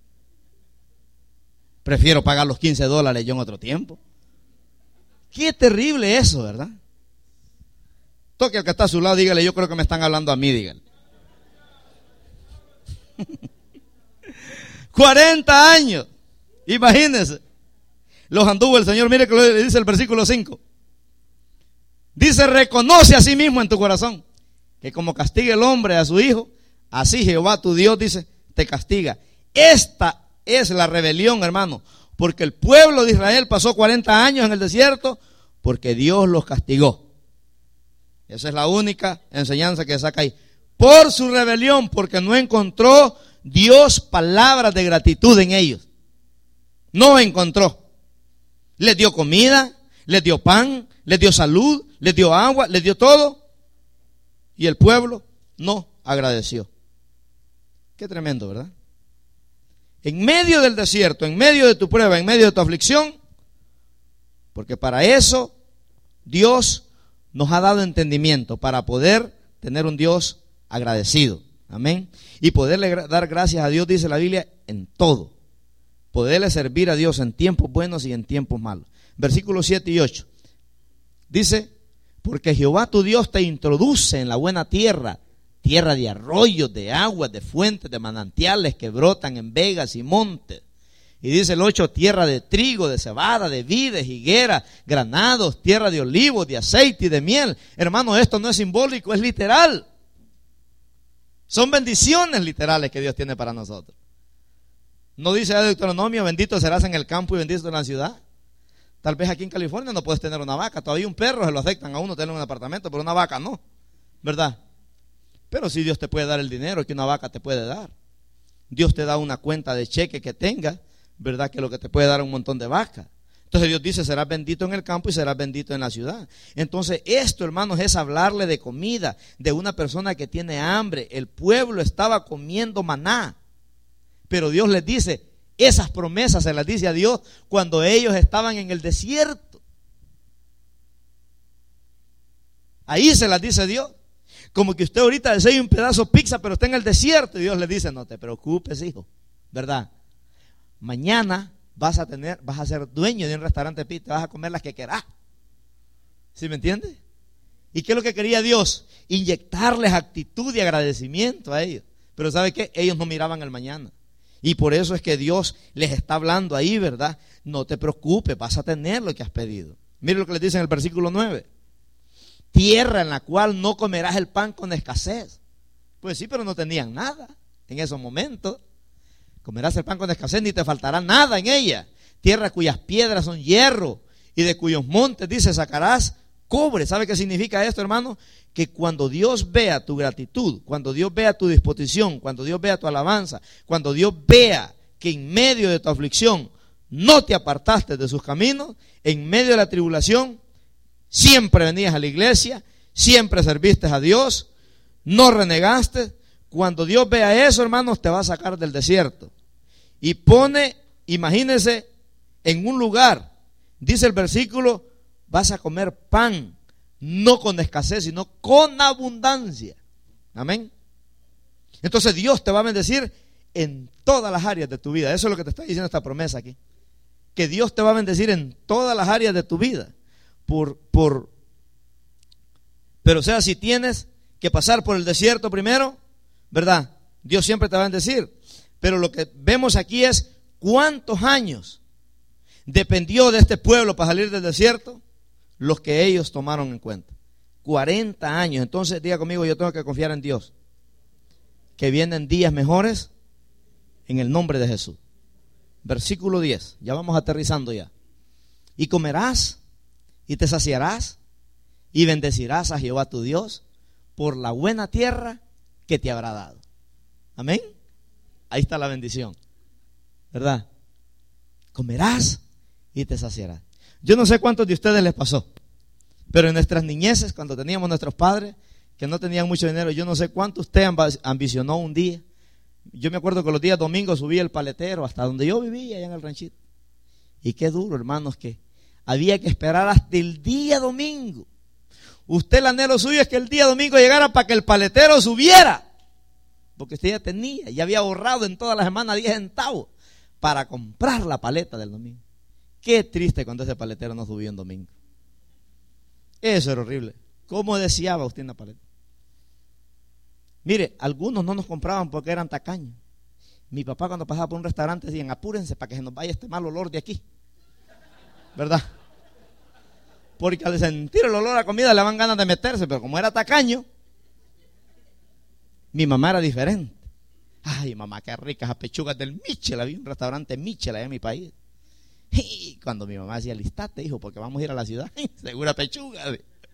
Prefiero pagar los quince dólares yo en otro tiempo. Qué terrible eso, ¿verdad? Toque al que está a su lado, dígale, yo creo que me están hablando a mí, dígale. cuarenta años, imagínense. Los anduvo el Señor, mire que lo dice el versículo cinco. Dice, reconoce a sí mismo en tu corazón que como castiga el hombre a su hijo, así Jehová tu Dios, dice, te castiga. Esta es la rebelión, hermano, porque el pueblo de Israel pasó cuarenta años en el desierto porque Dios los castigó. Esa es la única enseñanza que saca ahí. Por su rebelión, porque no encontró Dios palabras de gratitud en ellos. No encontró. Les dio comida, les dio pan, les dio salud, les dio agua, les dio todo. Y el pueblo no agradeció. Qué tremendo, ¿verdad? En medio del desierto, en medio de tu prueba, en medio de tu aflicción, porque para eso Dios nos ha dado entendimiento, para poder tener un Dios agradecido. Amén. Y poderle dar gracias a Dios, dice la Biblia, en todo. Poderle servir a Dios en tiempos buenos y en tiempos malos. Versículos siete y ocho. Dice, porque Jehová tu Dios te introduce en la buena tierra, tierra de arroyos, de aguas, de fuentes, de manantiales que brotan en vegas y montes. Y dice el ocho, tierra de trigo, de cebada, de vides, higuera, granados, tierra de olivos, de aceite y de miel. Hermano, esto no es simbólico, es literal. Son bendiciones literales que Dios tiene para nosotros. No dice el Deuteronomio, bendito serás en el campo y bendito en la ciudad. Tal vez aquí en California no puedes tener una vaca. Todavía un perro se lo aceptan a uno tener un apartamento, pero una vaca no, ¿verdad? Pero sí Dios te puede dar el dinero que una vaca te puede dar. Dios te da una cuenta de cheque que tenga, ¿verdad? Que lo que te puede dar un montón de vacas. Entonces Dios dice, serás bendito en el campo y serás bendito en la ciudad. Entonces esto, hermanos, es hablarle de comida, de una persona que tiene hambre. El pueblo estaba comiendo maná, pero Dios les dice, esas promesas se las dice a Dios cuando ellos estaban en el desierto. Ahí se las dice Dios. Como que usted ahorita desea un pedazo de pizza, pero está en el desierto, y Dios le dice, no te preocupes, hijo, ¿verdad? Mañana vas a tener, vas a ser dueño de un restaurante de pizza, vas a comer las que querás. ¿Sí me entiende? ¿Y qué es lo que quería Dios? Inyectarles actitud y agradecimiento a ellos. Pero ¿sabe qué? Ellos no miraban el mañana. Y por eso es que Dios les está hablando ahí, ¿verdad? No te preocupes, vas a tener lo que has pedido. Mire lo que les dice en el versículo nueve. Tierra en la cual no comerás el pan con escasez. Pues sí, pero no tenían nada en esos momentos. Comerás el pan con escasez, ni te faltará nada en ella. Tierra cuyas piedras son hierro y de cuyos montes, dice, sacarás cobre. ¿Sabe qué significa esto, hermano? Que cuando Dios vea tu gratitud, cuando Dios vea tu disposición, cuando Dios vea tu alabanza, cuando Dios vea que en medio de tu aflicción no te apartaste de sus caminos, en medio de la tribulación, siempre venías a la iglesia, siempre serviste a Dios, no renegaste. Cuando Dios vea eso, hermanos, te va a sacar del desierto. Y pone, imagínense, en un lugar, dice el versículo, vas a comer pan, no con escasez, sino con abundancia. Amén. Entonces Dios te va a bendecir en todas las áreas de tu vida. Eso es lo que te está diciendo esta promesa aquí. Que Dios te va a bendecir en todas las áreas de tu vida. Por, por, pero o sea, si tienes que pasar por el desierto primero, ¿verdad? Dios siempre te va a bendecir. Pero lo que vemos aquí es cuántos años dependió de este pueblo para salir del desierto, los que ellos tomaron en cuenta. cuarenta años. Entonces diga conmigo, yo tengo que confiar en Dios, que vienen días mejores en el nombre de Jesús. Versículo diez, ya vamos aterrizando ya. Y comerás y te saciarás y bendecirás a Jehová tu Dios por la buena tierra que te habrá dado. Amén. Ahí está la bendición, ¿verdad? Comerás y te saciarás. Yo no sé cuántos de ustedes les pasó, pero en nuestras niñeces, cuando teníamos nuestros padres que no tenían mucho dinero, yo no sé cuánto usted ambicionó un día. Yo me acuerdo que los días domingos subía el paletero hasta donde yo vivía, allá en el ranchito. Y qué duro, hermanos, que había que esperar hasta el día domingo. Usted, el anhelo suyo es que el día domingo llegara para que el paletero subiera, porque usted ya tenía, ya había ahorrado en toda la semana diez centavos para comprar la paleta del domingo. Qué triste cuando ese paletero no subió en domingo. Eso era horrible. ¿Cómo deseaba usted una paleta? Mire, algunos no nos compraban porque eran tacaños. Mi papá, cuando pasaba por un restaurante, decían: apúrense para que se nos vaya este mal olor de aquí, ¿verdad? Porque al sentir el olor a comida le van ganas de meterse, pero como era tacaño, mi mamá era diferente. Ay, mamá, qué ricas las pechugas del Michel. Había un restaurante Michel allá en mi país. Y cuando mi mamá decía: listate, hijo, porque vamos a ir a la ciudad, segura pechuga.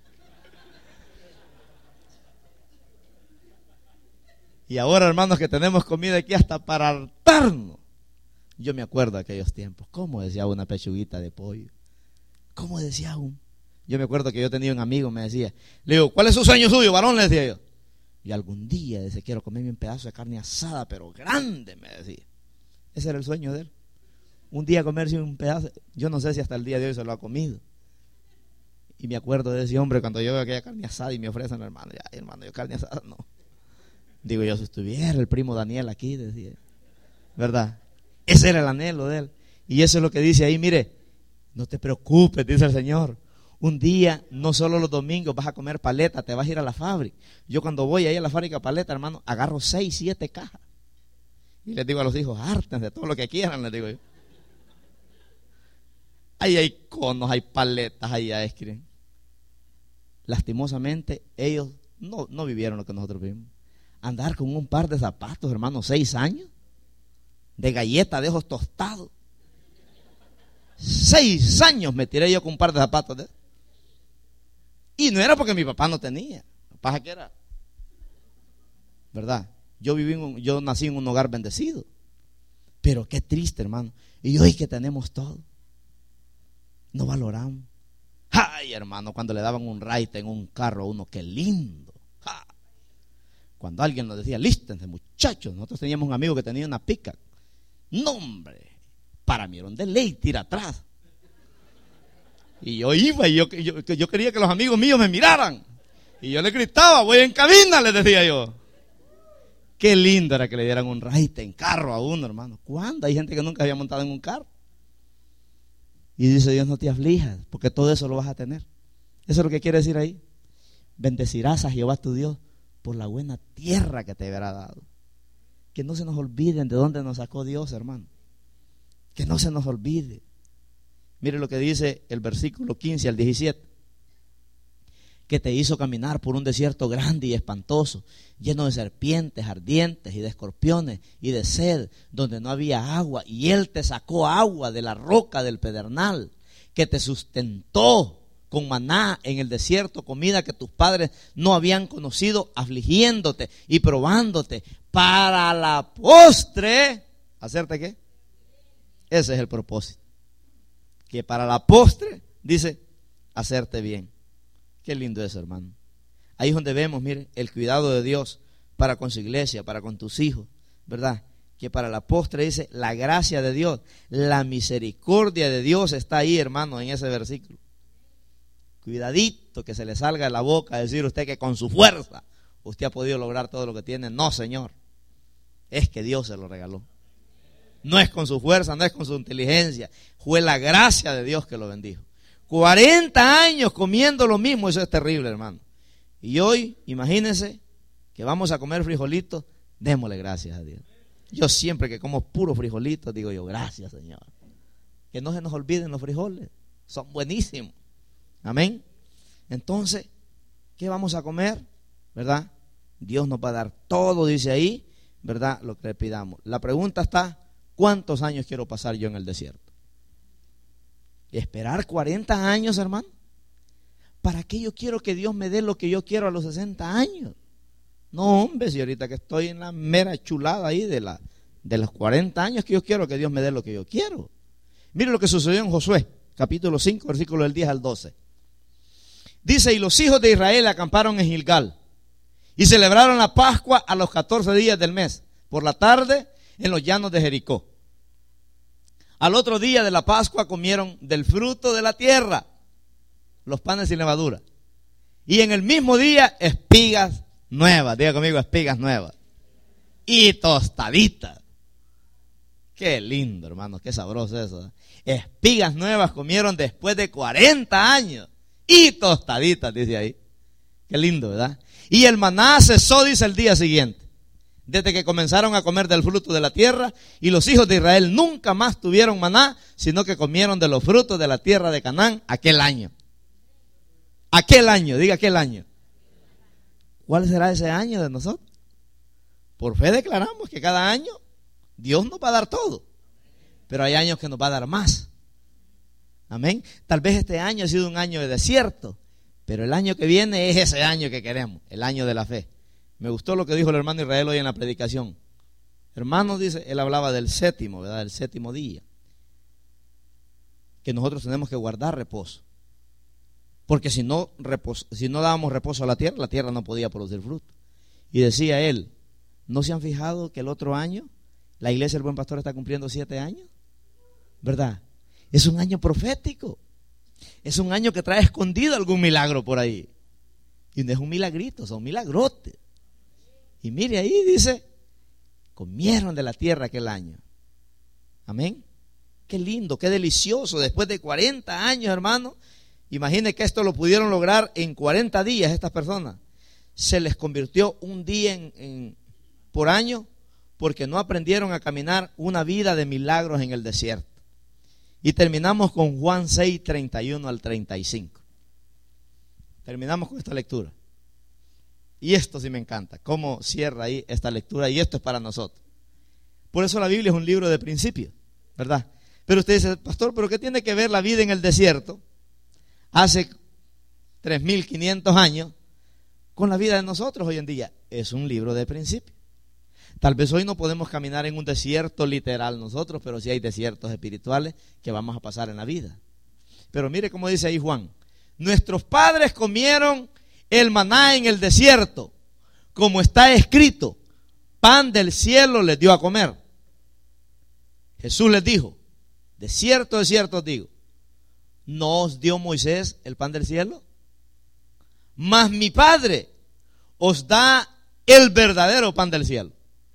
Y ahora, hermanos, que tenemos comida aquí hasta para hartarnos. Yo me acuerdo de aquellos tiempos. ¿Cómo deseaba una pechuguita de pollo? ¿Cómo deseaba un? Yo me acuerdo que yo tenía un amigo, me decía, le digo: ¿cuál es su sueño suyo, varón? Le decía yo. Y algún día dice: quiero comerme un pedazo de carne asada, pero grande, me decía. Ese era el sueño de él. Un día comerse un pedazo. Yo no sé si hasta el día de hoy se lo ha comido. Y me acuerdo de ese hombre cuando yo veo aquella carne asada y me ofrecen, hermano, ya, hermano, yo carne asada no. Digo yo, si estuviera el primo Daniel aquí, decía, ¿verdad? Ese era el anhelo de él. Y eso es lo que dice ahí, mire, no te preocupes, dice el Señor. Un día, no solo los domingos vas a comer paleta, te vas a ir a la fábrica. Yo cuando voy ahí a la fábrica paleta, hermano, agarro seis, siete cajas. Y les digo a los hijos: hártense todo lo que quieran, les digo yo. Ahí hay conos, hay paletas, hay ice cream. Lastimosamente, ellos no, no vivieron lo que nosotros vivimos. Andar con un par de zapatos, hermano, seis años, de galleta de ojos tostados. Seis años me tiré yo con un par de zapatos de esos. Y no era porque mi papá no tenía, papá que era, ¿verdad? Yo viví en un, yo nací en un hogar bendecido. Pero qué triste, hermano. Y hoy que tenemos todo, no valoramos. Ay, hermano, cuando le daban un raite en un carro a uno, qué lindo. ¡Ja! Cuando alguien nos decía: lístense, muchachos. Nosotros teníamos un amigo que tenía una pica. No, hombre, para mí era un deleite ir atrás. Y yo iba y yo, yo, yo quería que los amigos míos me miraran. Y yo le gritaba: voy en cabina, les decía yo. Qué lindo era que le dieran un raite en carro a uno, hermano. ¿Cuándo? Hay gente que nunca había montado en un carro. Y dice Dios: no te aflijas, porque todo eso lo vas a tener. Eso es lo que quiere decir ahí. Bendecirás a Jehová tu Dios por la buena tierra que te habrá dado. Que no se nos olviden de dónde nos sacó Dios, hermano. Que no se nos olvide. Mire lo que dice el versículo quince al diecisiete. Que te hizo caminar por un desierto grande y espantoso, lleno de serpientes ardientes y de escorpiones y de sed, donde no había agua, y Él te sacó agua de la roca del pedernal, que te sustentó con maná en el desierto, comida que tus padres no habían conocido, afligiéndote y probándote, para la postre, ¿hacerte qué? Ese es el propósito. Que para la postre, dice, hacerte bien. Qué lindo es, hermano. Ahí es donde vemos, mire, el cuidado de Dios para con su iglesia, para con tus hijos, ¿verdad? Que para la postre dice la gracia de Dios, la misericordia de Dios está ahí, hermano, en ese versículo. Cuidadito que se le salga de la boca a decir usted que con su fuerza usted ha podido lograr todo lo que tiene. No, Señor, es que Dios se lo regaló. No es con su fuerza, no es con su inteligencia, fue la gracia de Dios que lo bendijo. cuarenta años comiendo lo mismo, eso es terrible, hermano. Y hoy, imagínense que vamos a comer frijolitos, démosle gracias a Dios. Yo siempre que como puros frijolitos, digo yo, gracias, Señor. Que no se nos olviden los frijoles, son buenísimos. Amén. Entonces, ¿Qué vamos a comer? ¿Verdad? Dios nos va a dar todo, dice ahí, ¿verdad? Lo que le pidamos. La pregunta está, ¿cuántos años quiero pasar yo en el desierto? ¿Esperar cuarenta años, hermano? ¿Para qué yo quiero que Dios me dé lo que yo quiero a los sesenta años? No, hombre, si ahorita que estoy en la mera chulada ahí de, la, de los cuarenta años que yo quiero que Dios me dé lo que yo quiero. Mire lo que sucedió en Josué, capítulo cinco, versículo del diez al doce. Dice, y los hijos de Israel acamparon en Gilgal y celebraron la Pascua a los catorce días del mes, por la tarde en los llanos de Jericó. Al otro día de la Pascua comieron del fruto de la tierra, los panes sin levadura. Y en el mismo día espigas nuevas, diga conmigo, espigas nuevas. Y tostaditas. Qué lindo, hermano, qué sabroso eso, ¿eh? Espigas nuevas comieron después de cuarenta años. Y tostaditas, dice ahí. Qué lindo, ¿verdad? Y el maná cesó, dice, el día siguiente, desde que comenzaron a comer del fruto de la tierra, y los hijos de Israel nunca más tuvieron maná, sino que comieron de los frutos de la tierra de Canaán aquel año. Aquel año, diga aquel año. ¿Cuál será ese año de nosotros? Por fe declaramos que cada año Dios nos va a dar todo, pero hay años que nos va a dar más. Amén. Tal vez este año ha sido un año de desierto, pero el año que viene es ese año que queremos, el año de la fe. Me gustó lo que dijo el hermano Israel hoy en la predicación. Hermano, dice, él hablaba del séptimo, ¿verdad? El séptimo día. Que nosotros tenemos que guardar reposo. Porque si no, reposo, si no dábamos reposo a la tierra, la tierra no podía producir fruto. Y decía él, ¿no se han fijado que el otro año la iglesia del Buen Pastor está cumpliendo siete años? ¿Verdad? Es un año profético. Es un año que trae escondido algún milagro por ahí. Y no es un milagrito, son milagrotes. Y mire ahí dice, comieron de la tierra aquel año. Amén. Qué lindo, qué delicioso. Después de cuarenta años, hermano, imagine que esto lo pudieron lograr en cuarenta días estas personas. Se les convirtió un día en, en, por año, porque no aprendieron a caminar una vida de milagros en el desierto. Y terminamos con Juan seis, treinta y uno al treinta y cinco. Terminamos con esta lectura. Y esto sí me encanta, cómo cierra ahí esta lectura, y esto es para nosotros. Por eso la Biblia es un libro de principios, ¿verdad? Pero usted dice, pastor, ¿pero qué tiene que ver la vida en el desierto hace tres mil quinientos años con la vida de nosotros hoy en día? Es un libro de principios. Tal vez hoy no podemos caminar en un desierto literal nosotros, pero sí hay desiertos espirituales que vamos a pasar en la vida. Pero mire cómo dice ahí Juan, nuestros padres comieron el maná en el desierto, como está escrito, pan del cielo les dio a comer. Jesús les dijo, de cierto, de cierto os digo, ¿no os dio Moisés el pan del cielo? Mas mi Padre os da el verdadero pan del cielo.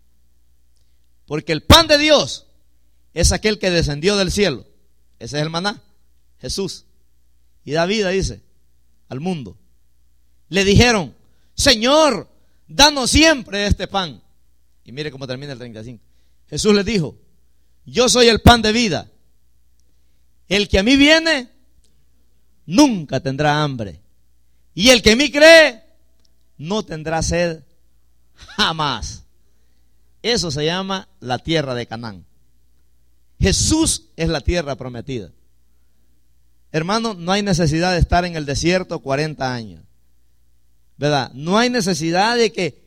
Porque el pan de Dios es aquel que descendió del cielo. Ese es el maná, Jesús. Y da vida, dice, al mundo. Le dijeron, Señor, danos siempre este pan. Y mire cómo termina el treinta y cinco. Jesús les dijo, yo soy el pan de vida. El que a mí viene, nunca tendrá hambre. Y el que en mí cree, no tendrá sed jamás. Eso se llama la tierra de Canaán. Jesús es la tierra prometida. Hermano, no hay necesidad de estar en el desierto cuarenta años, ¿verdad? No hay necesidad de que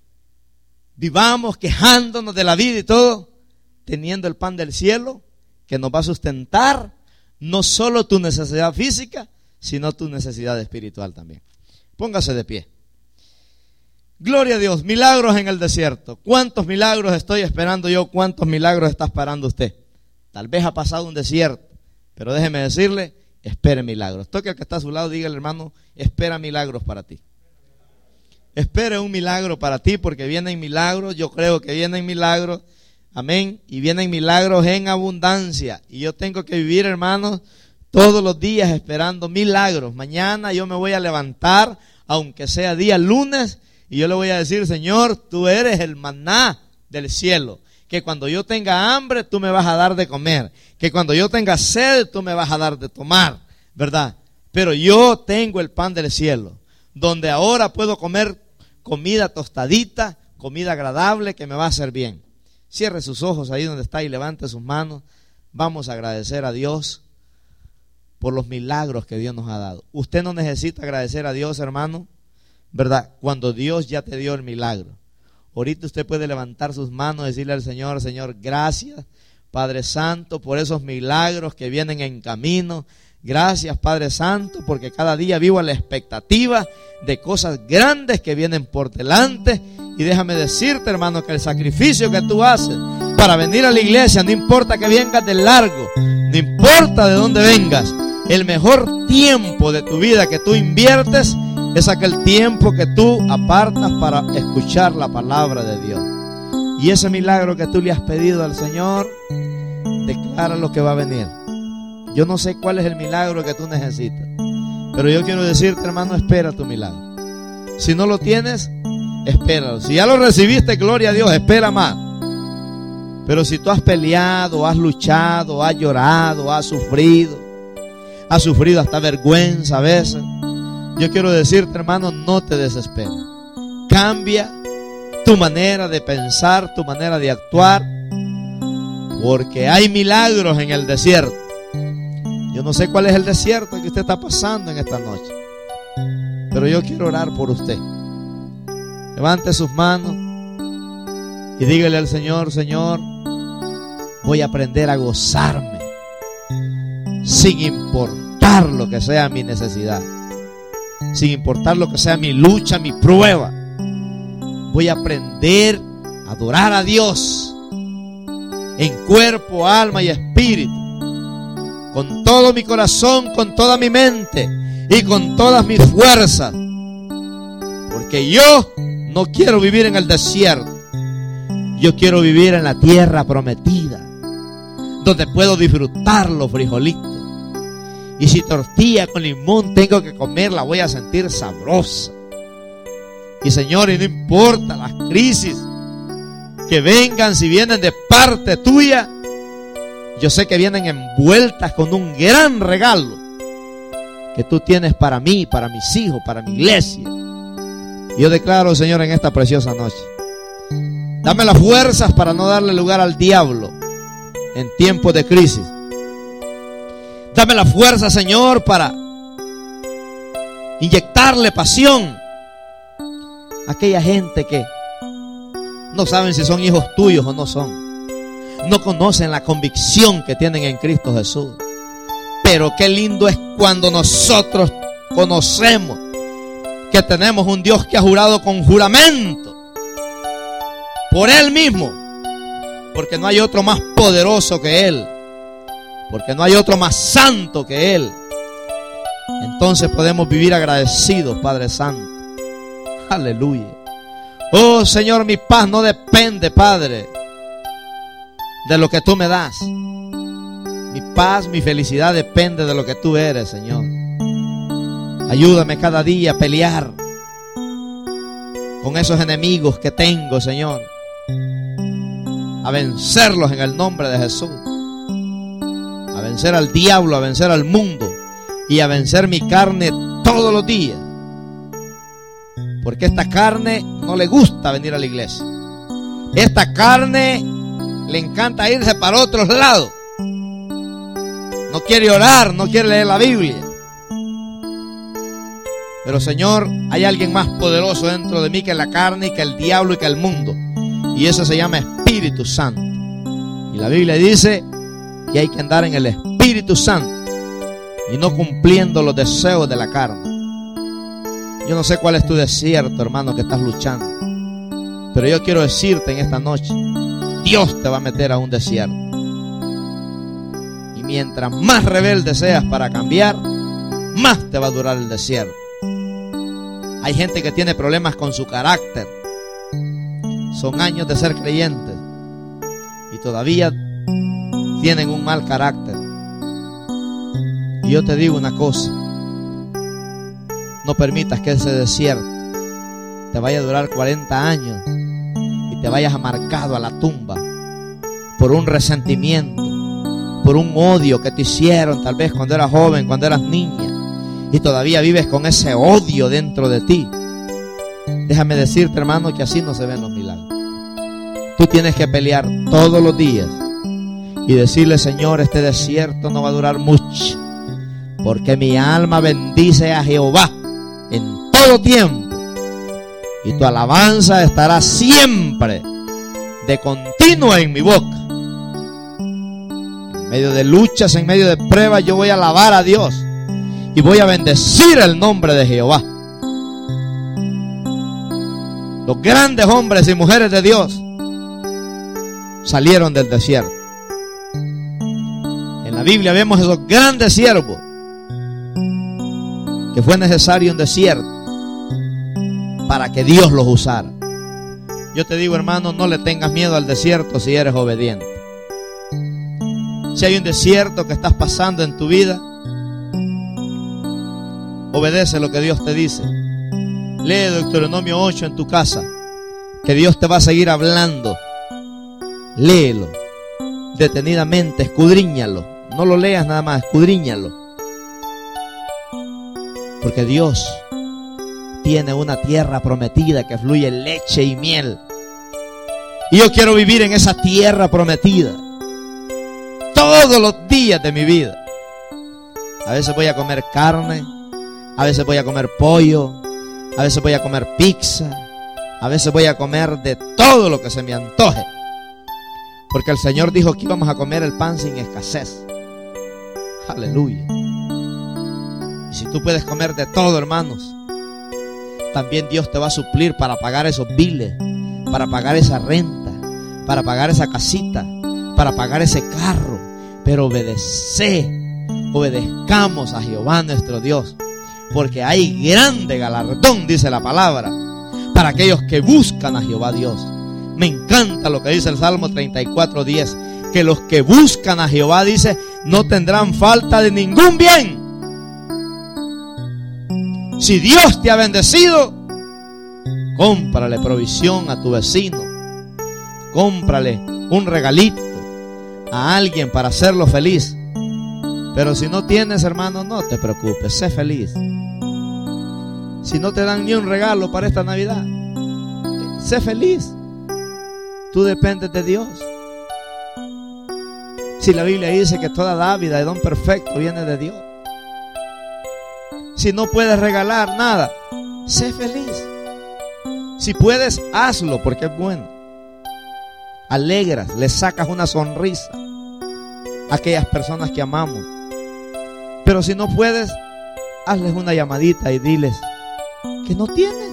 vivamos quejándonos de la vida y todo, teniendo el pan del cielo que nos va a sustentar no solo tu necesidad física, sino tu necesidad espiritual también. Póngase de pie. Gloria a Dios, milagros en el desierto. ¿Cuántos milagros estoy esperando yo? ¿Cuántos milagros está esperando usted? Tal vez ha pasado un desierto, pero déjeme decirle, espere milagros. Toque al que está a su lado, dígale, hermano, espera milagros para ti. Espere un milagro para ti, porque vienen milagros, yo creo que vienen milagros, amén, y vienen milagros en abundancia. Y yo tengo que vivir, hermanos, todos los días esperando milagros. Mañana yo me voy a levantar, aunque sea día lunes, y yo le voy a decir, Señor, tú eres el maná del cielo. Que cuando yo tenga hambre, tú me vas a dar de comer. Que cuando yo tenga sed, tú me vas a dar de tomar, ¿verdad? Pero yo tengo el pan del cielo. donde ahora puedo comer comida tostadita, comida agradable que me va a hacer bien. Cierre sus ojos ahí donde está y levante sus manos. Vamos a agradecer a Dios por los milagros que Dios nos ha dado. Usted no necesita agradecer a Dios, hermano, ¿verdad? Cuando Dios ya te dio el milagro. Ahorita usted puede levantar sus manos y decirle al Señor: Señor, gracias, Padre Santo, por esos milagros que vienen en camino. Gracias, Padre Santo, porque cada día vivo a la expectativa de cosas grandes que vienen por delante. Y déjame decirte, hermano, que el sacrificio que tú haces para venir a la iglesia, no importa que vengas de largo, no importa de dónde vengas, el mejor tiempo de tu vida que tú inviertes es aquel tiempo que tú apartas para escuchar la palabra de Dios. Y ese milagro que tú le has pedido al Señor, declara lo que va a venir. Yo no sé cuál es el milagro que tú necesitas, pero yo quiero decirte, hermano, espera tu milagro. Si no lo tienes, espéralo. Si ya lo recibiste, gloria a Dios, espera más. Pero si tú has peleado, has luchado, has llorado, has sufrido, has sufrido hasta vergüenza a veces, yo quiero decirte, hermano, no te desesperes. Cambia tu manera de pensar, tu manera de actuar, porque hay milagros en el desierto. Yo no sé cuál es el desierto que usted está pasando en esta noche, pero yo quiero orar por usted. Levante sus manos y dígale al Señor: Señor, voy a aprender a gozarme sin importar lo que sea mi necesidad, sin importar lo que sea mi lucha, mi prueba. Voy a aprender a adorar a Dios en cuerpo, alma y espíritu, con todo mi corazón, con toda mi mente y con todas mis fuerzas, porque yo no quiero vivir en el desierto. Yo quiero vivir en la tierra prometida, donde puedo disfrutar los frijolitos. Y si tortilla con limón tengo que comerla, voy a sentir sabrosa. Y Señor, y no importa las crisis que vengan, si vienen de parte tuya, yo sé que vienen envueltas con un gran regalo que tú tienes para mí, para mis hijos, para mi iglesia. Y yo declaro, Señor, en esta preciosa noche, dame las fuerzas para no darle lugar al diablo en tiempos de crisis. Dame la fuerza, Señor, para inyectarle pasión a aquella gente que no saben si son hijos tuyos o no son. No conocen la convicción que tienen en Cristo Jesús. Pero qué lindo es cuando nosotros conocemos que tenemos un Dios que ha jurado con juramento por Él mismo, porque no hay otro más poderoso que Él, porque no hay otro más santo que Él. Entonces podemos vivir agradecidos, Padre Santo. Aleluya. Oh Señor, mi paz no depende, Padre, de lo que tú me das. Mi paz, mi felicidad depende de lo que tú eres, Señor. Ayúdame cada día a pelear con esos enemigos que tengo, Señor, a vencerlos en el nombre de Jesús, a vencer al diablo, a vencer al mundo y a vencer mi carne todos los días, porque esta carne no le gusta venir a la iglesia. Esta carne le encanta irse para otros lados, no quiere orar, no quiere leer la Biblia. Pero Señor, hay alguien más poderoso dentro de mí que la carne y que el diablo y que el mundo, y eso se llama Espíritu Santo. Y la Biblia dice que hay que andar en el Espíritu Santo y no cumpliendo los deseos de la carne. Yo no sé cuál es tu desierto, hermano, que estás luchando, pero yo quiero decirte en esta noche, Dios te va a meter a un desierto. Y mientras más rebelde seas para cambiar, más te va a durar el desierto. Hay gente que tiene problemas con su carácter. Son años de ser creyentes y todavía tienen un mal carácter. Y yo te digo una cosa: no permitas que ese desierto te vaya a durar cuarenta años y te vayas amargado a la tumba por un resentimiento, por un odio que te hicieron tal vez cuando eras joven, cuando eras niña, y todavía vives con ese odio dentro de ti, déjame decirte, hermano, que así no se ven los milagros. Tú tienes que pelear todos los días y decirle: Señor, este desierto no va a durar mucho, porque mi alma bendice a Jehová en todo tiempo, y tu alabanza estará siempre de continuo en mi boca. En medio de luchas, en medio de pruebas, yo voy a alabar a Dios y voy a bendecir el nombre de Jehová. Los grandes hombres y mujeres de Dios salieron del desierto. En la Biblia vemos esos grandes siervos que fue necesario un desierto para que Dios los usara. Yo te digo, hermano, no le tengas miedo al desierto si eres obediente. Si hay un desierto que estás pasando en tu vida, obedece lo que Dios te dice. Lee Deuteronomio ocho en tu casa, que Dios te va a seguir hablando. Léelo detenidamente, escudriñalo. No lo leas nada más, escudriñalo. Porque Dios tiene una tierra prometida que fluye leche y miel. Y yo quiero vivir en esa tierra prometida todos los días de mi vida. A veces voy a comer carne, a veces voy a comer pollo, a veces voy a comer pizza, a veces voy a comer de todo lo que se me antoje. Porque el Señor dijo que íbamos a comer el pan sin escasez. Aleluya. Y si tú puedes comer de todo, hermanos, también Dios te va a suplir para pagar esos biles, para pagar esa renta, para pagar esa casita, para pagar ese carro. Pero obedece, obedezcamos a Jehová nuestro Dios, porque hay grande galardón, dice la palabra, para aquellos que buscan a Jehová Dios. Me encanta lo que dice el Salmo treinta y cuatro, diez, que los que buscan a Jehová, dice, no tendrán falta de ningún bien. Si Dios te ha bendecido, cómprale provisión a tu vecino, cómprale un regalito a alguien para hacerlo feliz. Pero si no tienes, hermano, no te preocupes, sé feliz. Si no te dan ni un regalo para esta Navidad, sé feliz. Tú dependes de Dios. Si la Biblia dice que toda dádiva y don perfecto viene de Dios. Si no puedes regalar nada, sé feliz. Si puedes, hazlo, porque es bueno. Alegras, le sacas una sonrisa a aquellas personas que amamos. Pero si no puedes, hazles una llamadita y diles que no tienes.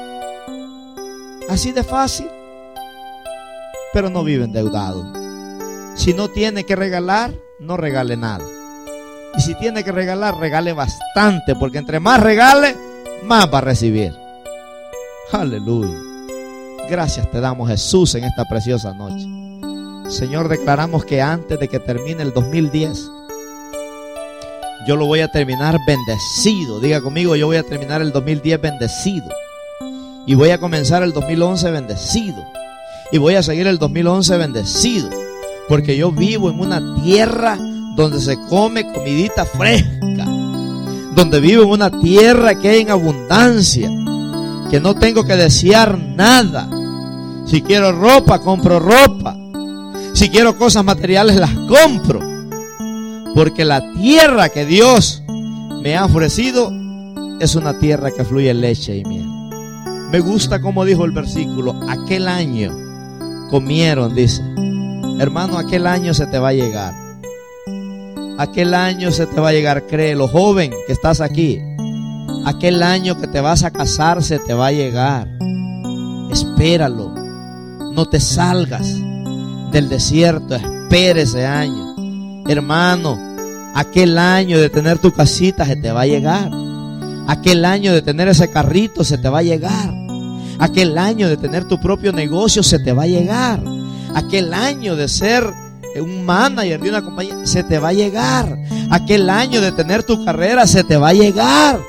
Así de fácil. Pero no vive endeudado. Si no tiene que regalar, no regale nada. Y si tiene que regalar, regale bastante, porque entre más regale, más va a recibir. Aleluya. Gracias te damos, Jesús, en esta preciosa noche. Señor, declaramos que antes de que termine el dos mil diez, yo lo voy a terminar bendecido. Diga conmigo, yo voy a terminar el dos mil diez bendecido. Y voy a comenzar el dos mil once bendecido. Y voy a seguir el dos mil once bendecido. Porque yo vivo en una tierra donde se come comidita fresca. Donde vivo en una tierra que hay en abundancia. Que no tengo que desear nada. Si quiero ropa, compro ropa. Si quiero cosas materiales, las compro. Porque la tierra que Dios me ha ofrecido es una tierra que fluye leche y miel. Me gusta como dijo el versículo, aquel año comieron, dice. Hermano, aquel año se te va a llegar. Aquel año se te va a llegar, créelo, joven que estás aquí. Aquel año que te vas a casar se te va a llegar. Espéralo. No te salgas del desierto, espera ese año. Hermano, aquel año de tener tu casita se te va a llegar. Aquel año de tener ese carrito se te va a llegar. Aquel año de tener tu propio negocio se te va a llegar. Aquel año de ser un manager de una compañía se te va a llegar. Aquel año de tener tu carrera se te va a llegar.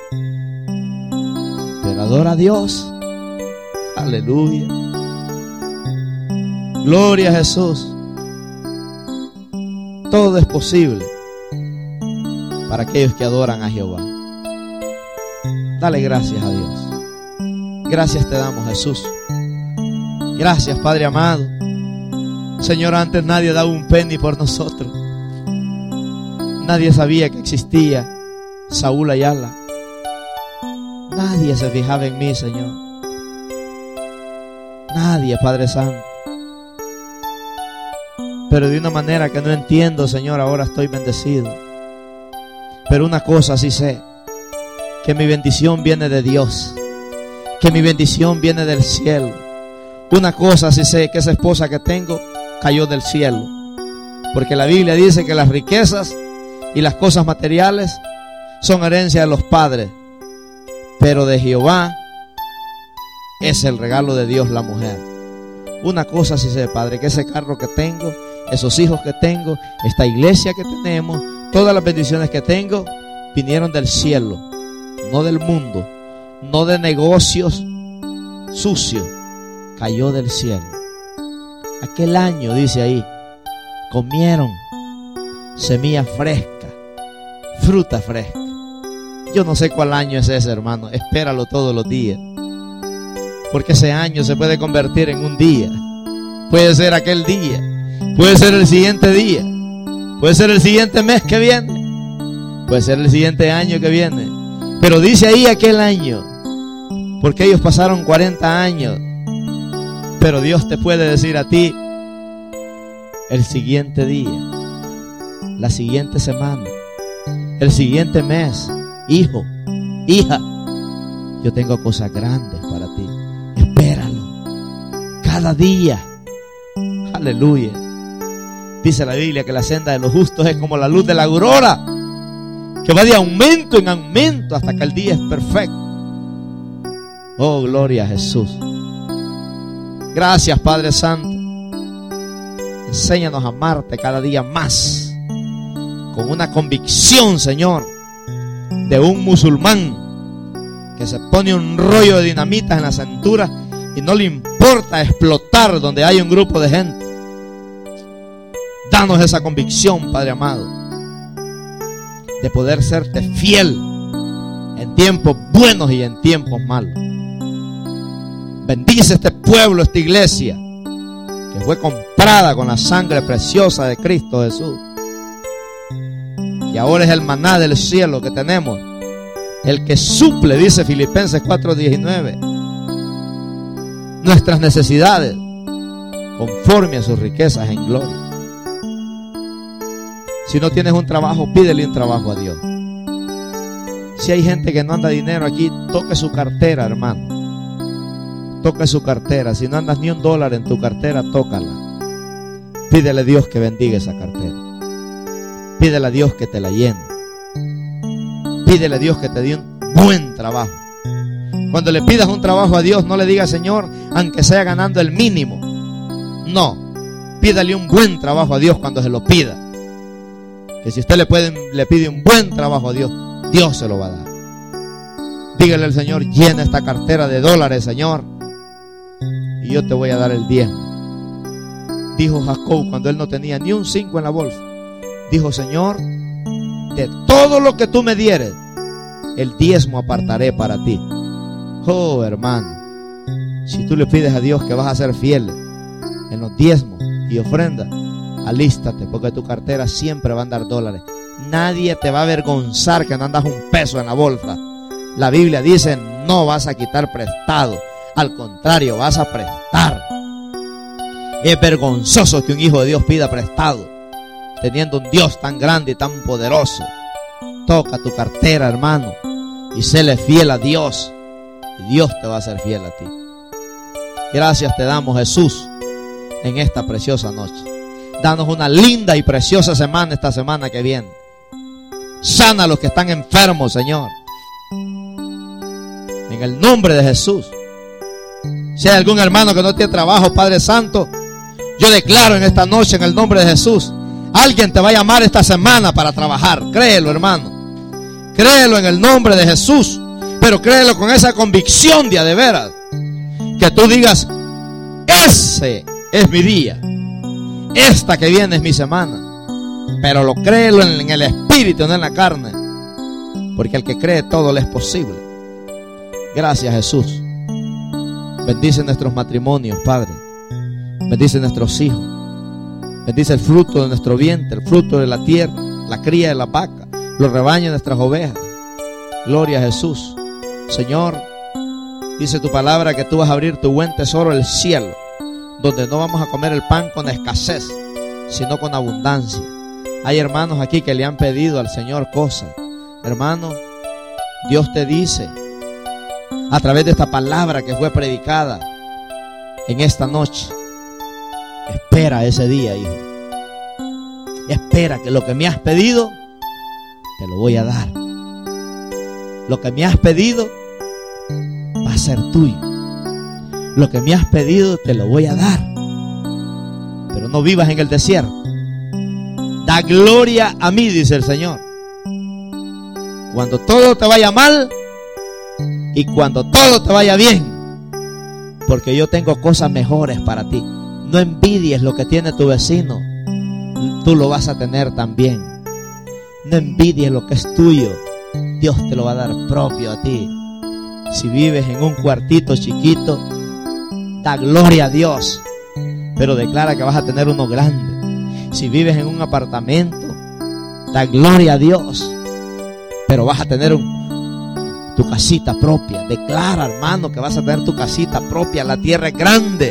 Pero adora a Dios. Aleluya. Gloria a Jesús. Todo es posible para aquellos que adoran a Jehová. Dale gracias a Dios. Gracias te damos, Jesús. Gracias, Padre amado. Señor, antes nadie daba un penny por nosotros. Nadie sabía que existía Saúl Ayala. Nadie se fijaba en mí, Señor. Nadie, Padre Santo. Pero de una manera que no entiendo, Señor, ahora estoy bendecido. Pero una cosa sí sé, que mi bendición viene de Dios, que mi bendición viene del cielo. Una cosa sí sé, que esa esposa que tengo cayó del cielo, porque la Biblia dice que las riquezas y las cosas materiales son herencia de los padres, pero de Jehová es el regalo de Dios la mujer. Una cosa sí sé, Padre, que ese carro que tengo, esos hijos que tengo, esta iglesia que tenemos, todas las bendiciones que tengo vinieron del cielo, no del mundo, no de negocios sucios. Cayó del cielo. Aquel año, dice ahí, comieron semilla fresca, fruta fresca. Yo no sé cuál año es ese, hermano. Espéralo todos los días, porque ese año se puede convertir en un día. Puede ser aquel día, puede ser el siguiente día, puede ser el siguiente mes que viene, puede ser el siguiente año que viene. Pero dice ahí aquel año, porque ellos pasaron cuarenta años. Pero Dios te puede decir a ti el siguiente día, la siguiente semana, el siguiente mes: hijo, hija, yo tengo cosas grandes para ti. Espéralo cada día. Aleluya. Dice la Biblia que la senda de los justos es como la luz de la aurora, que va de aumento en aumento hasta que el día es perfecto. Oh, gloria a Jesús. Gracias, Padre Santo. Enséñanos a amarte cada día más, con una convicción, Señor, de un musulmán que se pone un rollo de dinamita en la cintura y no le importa explotar donde hay un grupo de gente. Danos esa convicción, Padre amado, de poder serte fiel en tiempos buenos y en tiempos malos. Bendice este pueblo, esta iglesia, que fue comprada con la sangre preciosa de Cristo Jesús, y ahora es el maná del cielo que tenemos, el que suple, dice Filipenses cuatro diecinueve, nuestras necesidades conforme a sus riquezas en gloria. Si no tienes un trabajo, pídele un trabajo a Dios. Si hay gente que no anda dinero aquí, toque su cartera, hermano. Toque su cartera. Si no andas ni un dólar en tu cartera, tócala. Pídele a Dios que bendiga esa cartera. Pídele a Dios que te la llene. Pídele a Dios que te dé un buen trabajo. Cuando le pidas un trabajo a Dios, no le digas: Señor, aunque sea ganando el mínimo. No, pídale un buen trabajo a Dios cuando se lo pida. Que si usted le, puede, le pide un buen trabajo a Dios, Dios se lo va a dar. Dígale al Señor: llena esta cartera de dólares, Señor, y yo te voy a dar el diezmo. Dijo Jacob cuando él no tenía ni un cinco en la bolsa. Dijo: Señor, de todo lo que tú me dieres, el diezmo apartaré para ti. Oh, hermano, si tú le pides a Dios que vas a ser fiel en los diezmos y ofrendas, alístate, porque tu cartera siempre va a andar dólares. Nadie te va a avergonzar que no andas un peso en la bolsa. La Biblia dice: no vas a quitar prestado, al contrario, vas a prestar. Es vergonzoso que un hijo de Dios pida prestado, teniendo un Dios tan grande y tan poderoso. Toca tu cartera, hermano, y séle fiel a Dios, y Dios te va a ser fiel a ti. Gracias te damos, Jesús, en esta preciosa noche. Danos una linda y preciosa semana esta semana que viene. Sana a los que están enfermos, Señor, en el nombre de Jesús. Si hay algún hermano que no tiene trabajo, Padre Santo, yo declaro en esta noche, en el nombre de Jesús, alguien te va a llamar esta semana para trabajar. Créelo, hermano. Créelo en el nombre de Jesús. Pero créelo con esa convicción de a de veras, que tú digas: ese es mi día, esta que viene es mi semana. Pero lo créelo en el espíritu, no en la carne, porque al que cree todo le es posible. Gracias, Jesús. Bendice nuestros matrimonios, Padre. Bendice nuestros hijos. Bendice el fruto de nuestro vientre, el fruto de la tierra, la cría de la vaca, los rebaños de nuestras ovejas. Gloria a Jesús. Señor, dice tu palabra que tú vas a abrir tu buen tesoro, el cielo, donde no vamos a comer el pan con escasez, sino con abundancia. Hay hermanos aquí que le han pedido al Señor cosas. Hermano, Dios te dice a través de esta palabra que fue predicada en esta noche: espera ese día, hijo. Espera que lo que me has pedido te lo voy a dar. Lo que me has pedido va a ser tuyo. Lo que me has pedido te lo voy a dar. Pero no vivas en el desierto. Da gloria a mí, dice el Señor, cuando todo te vaya mal y cuando todo te vaya bien, porque yo tengo cosas mejores para ti. No envidies lo que tiene tu vecino, tú lo vas a tener también. No envidies lo que es tuyo, Dios te lo va a dar propio a ti. Si vives en un cuartito chiquito, da gloria a Dios, pero declara que vas a tener uno grande. Si vives en un apartamento, da gloria a Dios, pero vas a tener un, tu casita propia. Declara, hermano, que vas a tener tu casita propia. La tierra es grande.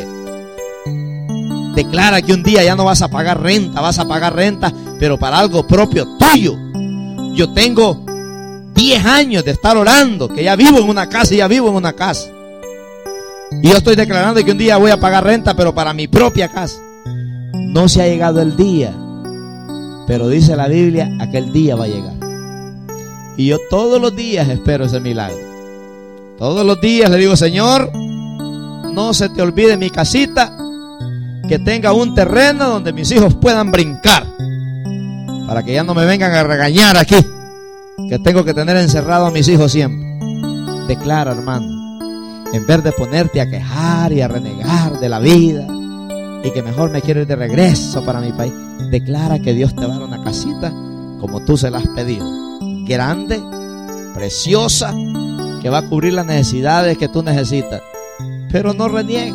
Declara que un día ya no vas a pagar renta, vas a pagar renta, pero para algo propio tuyo. Yo tengo diez años de estar orando, que ya vivo en una casa y ya vivo en una casa. Y yo estoy declarando que un día voy a pagar renta, pero para mi propia casa. No se ha llegado el día, pero dice la Biblia, aquel día va a llegar. Y yo todos los días espero ese milagro. Todos los días le digo: Señor, no se te olvide mi casita, que tenga un terreno donde mis hijos puedan brincar, para que ya no me vengan a regañar aquí, que tengo que tener encerrado a mis hijos siempre. Declara, hermano, en vez de ponerte a quejar y a renegar de la vida, y que mejor me quiero ir de regreso para mi país, declara que Dios te va a dar una casita como tú se la has pedido, grande, preciosa, que va a cubrir las necesidades que tú necesitas. Pero no reniegues.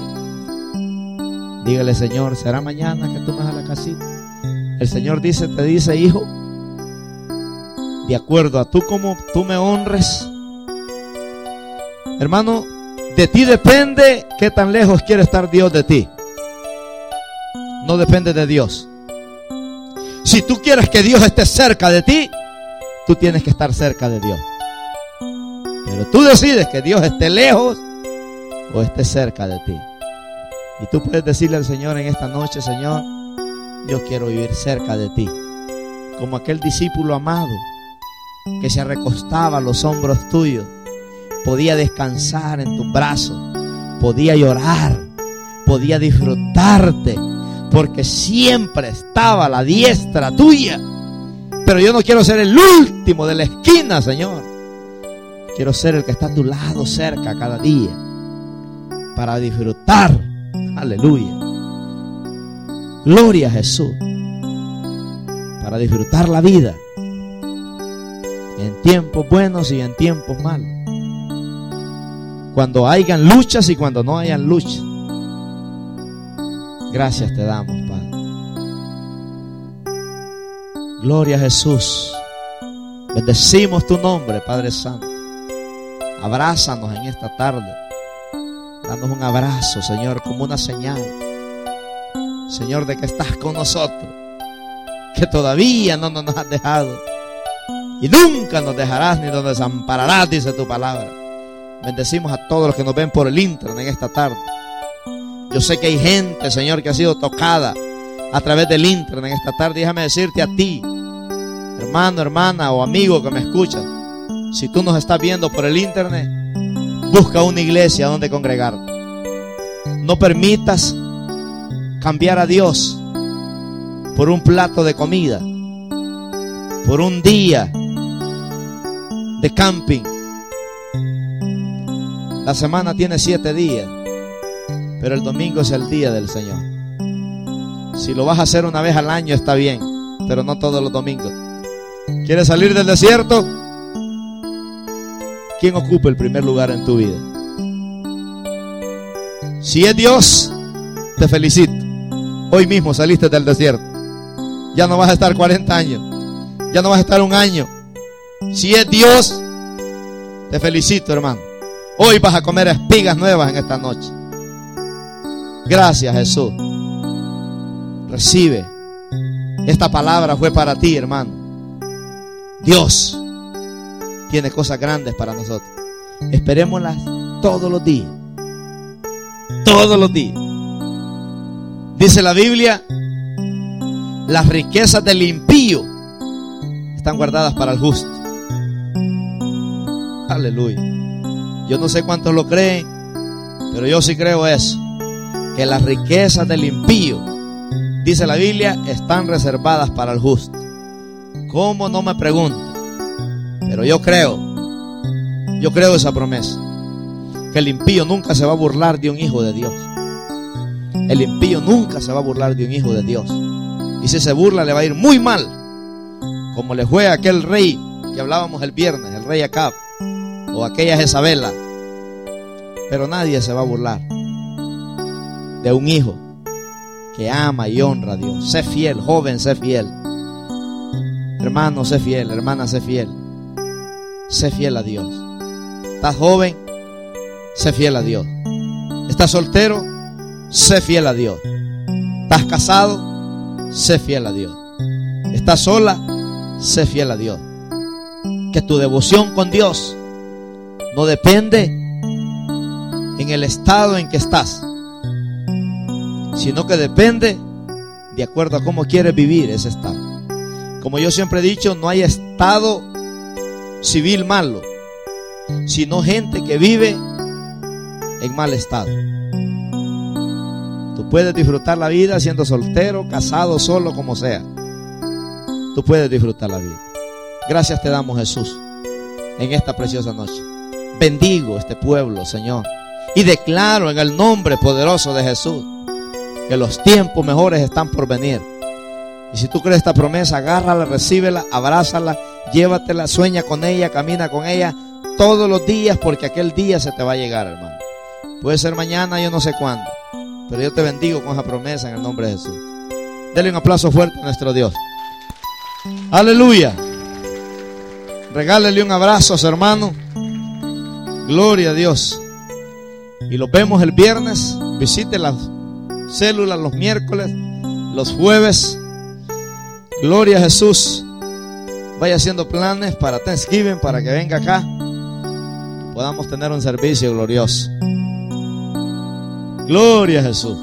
Dígale: Señor, ¿será mañana que tú me das la casita? El Señor dice, te dice: hijo, de acuerdo a tú como tú me honres, hermano, de ti depende qué tan lejos quiere estar Dios de ti. No depende de Dios. Si tú quieres que Dios esté cerca de ti, tú tienes que estar cerca de Dios. Pero tú decides que Dios esté lejos o esté cerca de ti. Y tú puedes decirle al Señor en esta noche: Señor, yo quiero vivir cerca de ti, como aquel discípulo amado que se recostaba a los hombros tuyos, podía descansar en tus brazos, podía llorar, podía disfrutarte, porque siempre estaba a la diestra tuya. Pero yo no quiero ser el último de la esquina, Señor. Quiero ser el que está a tu lado, cerca cada día, para disfrutar. Aleluya. Gloria a Jesús. Para disfrutar la vida, en tiempos buenos y en tiempos malos, cuando hayan luchas y cuando no hayan luchas. Gracias te damos, Padre. Gloria a Jesús. Bendecimos tu nombre, Padre Santo. Abrázanos en esta tarde. Danos un abrazo, Señor, como una señal, Señor, de que estás con nosotros, que todavía no nos has dejado y nunca nos dejarás ni nos desampararás, dice tu palabra. Bendecimos a todos los que nos ven por el internet en esta tarde. Yo sé que hay gente, Señor, que ha sido tocada a través del internet en esta tarde. Déjame decirte a ti, hermano, hermana o amigo que me escuchas, si tú nos estás viendo por el internet, busca una iglesia donde congregarte. No permitas cambiar a Dios por un plato de comida, por un día de camping. La semana tiene siete días, pero el domingo es el día del Señor. Si lo vas a hacer una vez al año está bien, pero no todos los domingos. ¿Quieres salir del desierto? ¿quién ocupa el primer lugar en tu vida? Si es Dios, te felicito. Hoy mismo saliste del desierto. Ya no vas a estar cuarenta años. Ya no vas a estar un año. Si es Dios, te felicito, hermano. Hoy vas a comer espigas nuevas en esta noche. Gracias, Jesús. Recibe. Esta palabra fue para ti, hermano. Dios tiene cosas grandes para nosotros. Esperémoslas todos los días. Todos los días. Dice la Biblia: las riquezas del impío están guardadas para el justo. Aleluya. Yo no sé cuántos lo creen, pero yo sí creo eso, que las riquezas del impío, dice la Biblia, están reservadas para el justo. ¿Cómo? No me pregunten, pero yo creo, yo creo esa promesa, que el impío nunca se va a burlar de un hijo de Dios. El impío nunca se va a burlar de un hijo de Dios. Y si se burla, le va a ir muy mal, como le fue a aquel rey que hablábamos el viernes, el rey Acab, o aquella Jezabela. Pero nadie se va a burlar de un hijo que ama y honra a Dios. Sé fiel, joven, sé fiel. Hermano, sé fiel, hermana, sé fiel. Sé fiel a Dios. ¿Estás joven? Sé fiel a Dios. ¿Estás soltero? Sé fiel a Dios. ¿Estás casado? Sé fiel a Dios. ¿Estás sola? Sé fiel a Dios. Que tu devoción con Dios no depende en el estado en que estás, sino que depende de acuerdo a cómo quieres vivir ese estado. Como yo siempre he dicho, no hay estado civil malo, sino gente que vive en mal estado. Tú puedes disfrutar la vida siendo soltero, casado, solo, como sea. Tú puedes disfrutar la vida. Gracias te damos, Jesús, en esta preciosa noche. Bendigo este pueblo, Señor, y declaro en el nombre poderoso de Jesús que los tiempos mejores están por venir. Y si tú crees esta promesa, agárrala, recíbela, abrázala, llévatela, sueña con ella, camina con ella todos los días, porque aquel día se te va a llegar, hermano. Puede ser mañana, yo no sé cuándo, pero yo te bendigo con esa promesa en el nombre de Jesús. Dele un aplauso fuerte a nuestro Dios. Aleluya. Regálele un abrazo a su hermano. Gloria a Dios. Y los vemos el viernes. Visite las células los miércoles, los jueves. Gloria a Jesús. Vaya haciendo planes para Thanksgiving, para que venga acá y podamos tener un servicio glorioso. Gloria a Jesús.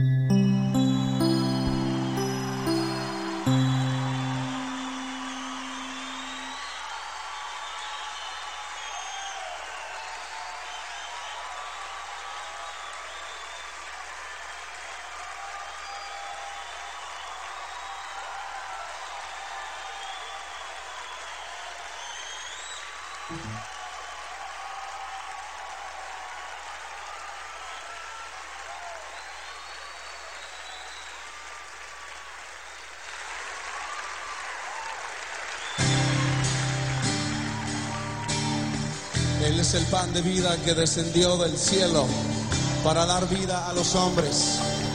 Él es el pan de vida que descendió del cielo para dar vida a los hombres.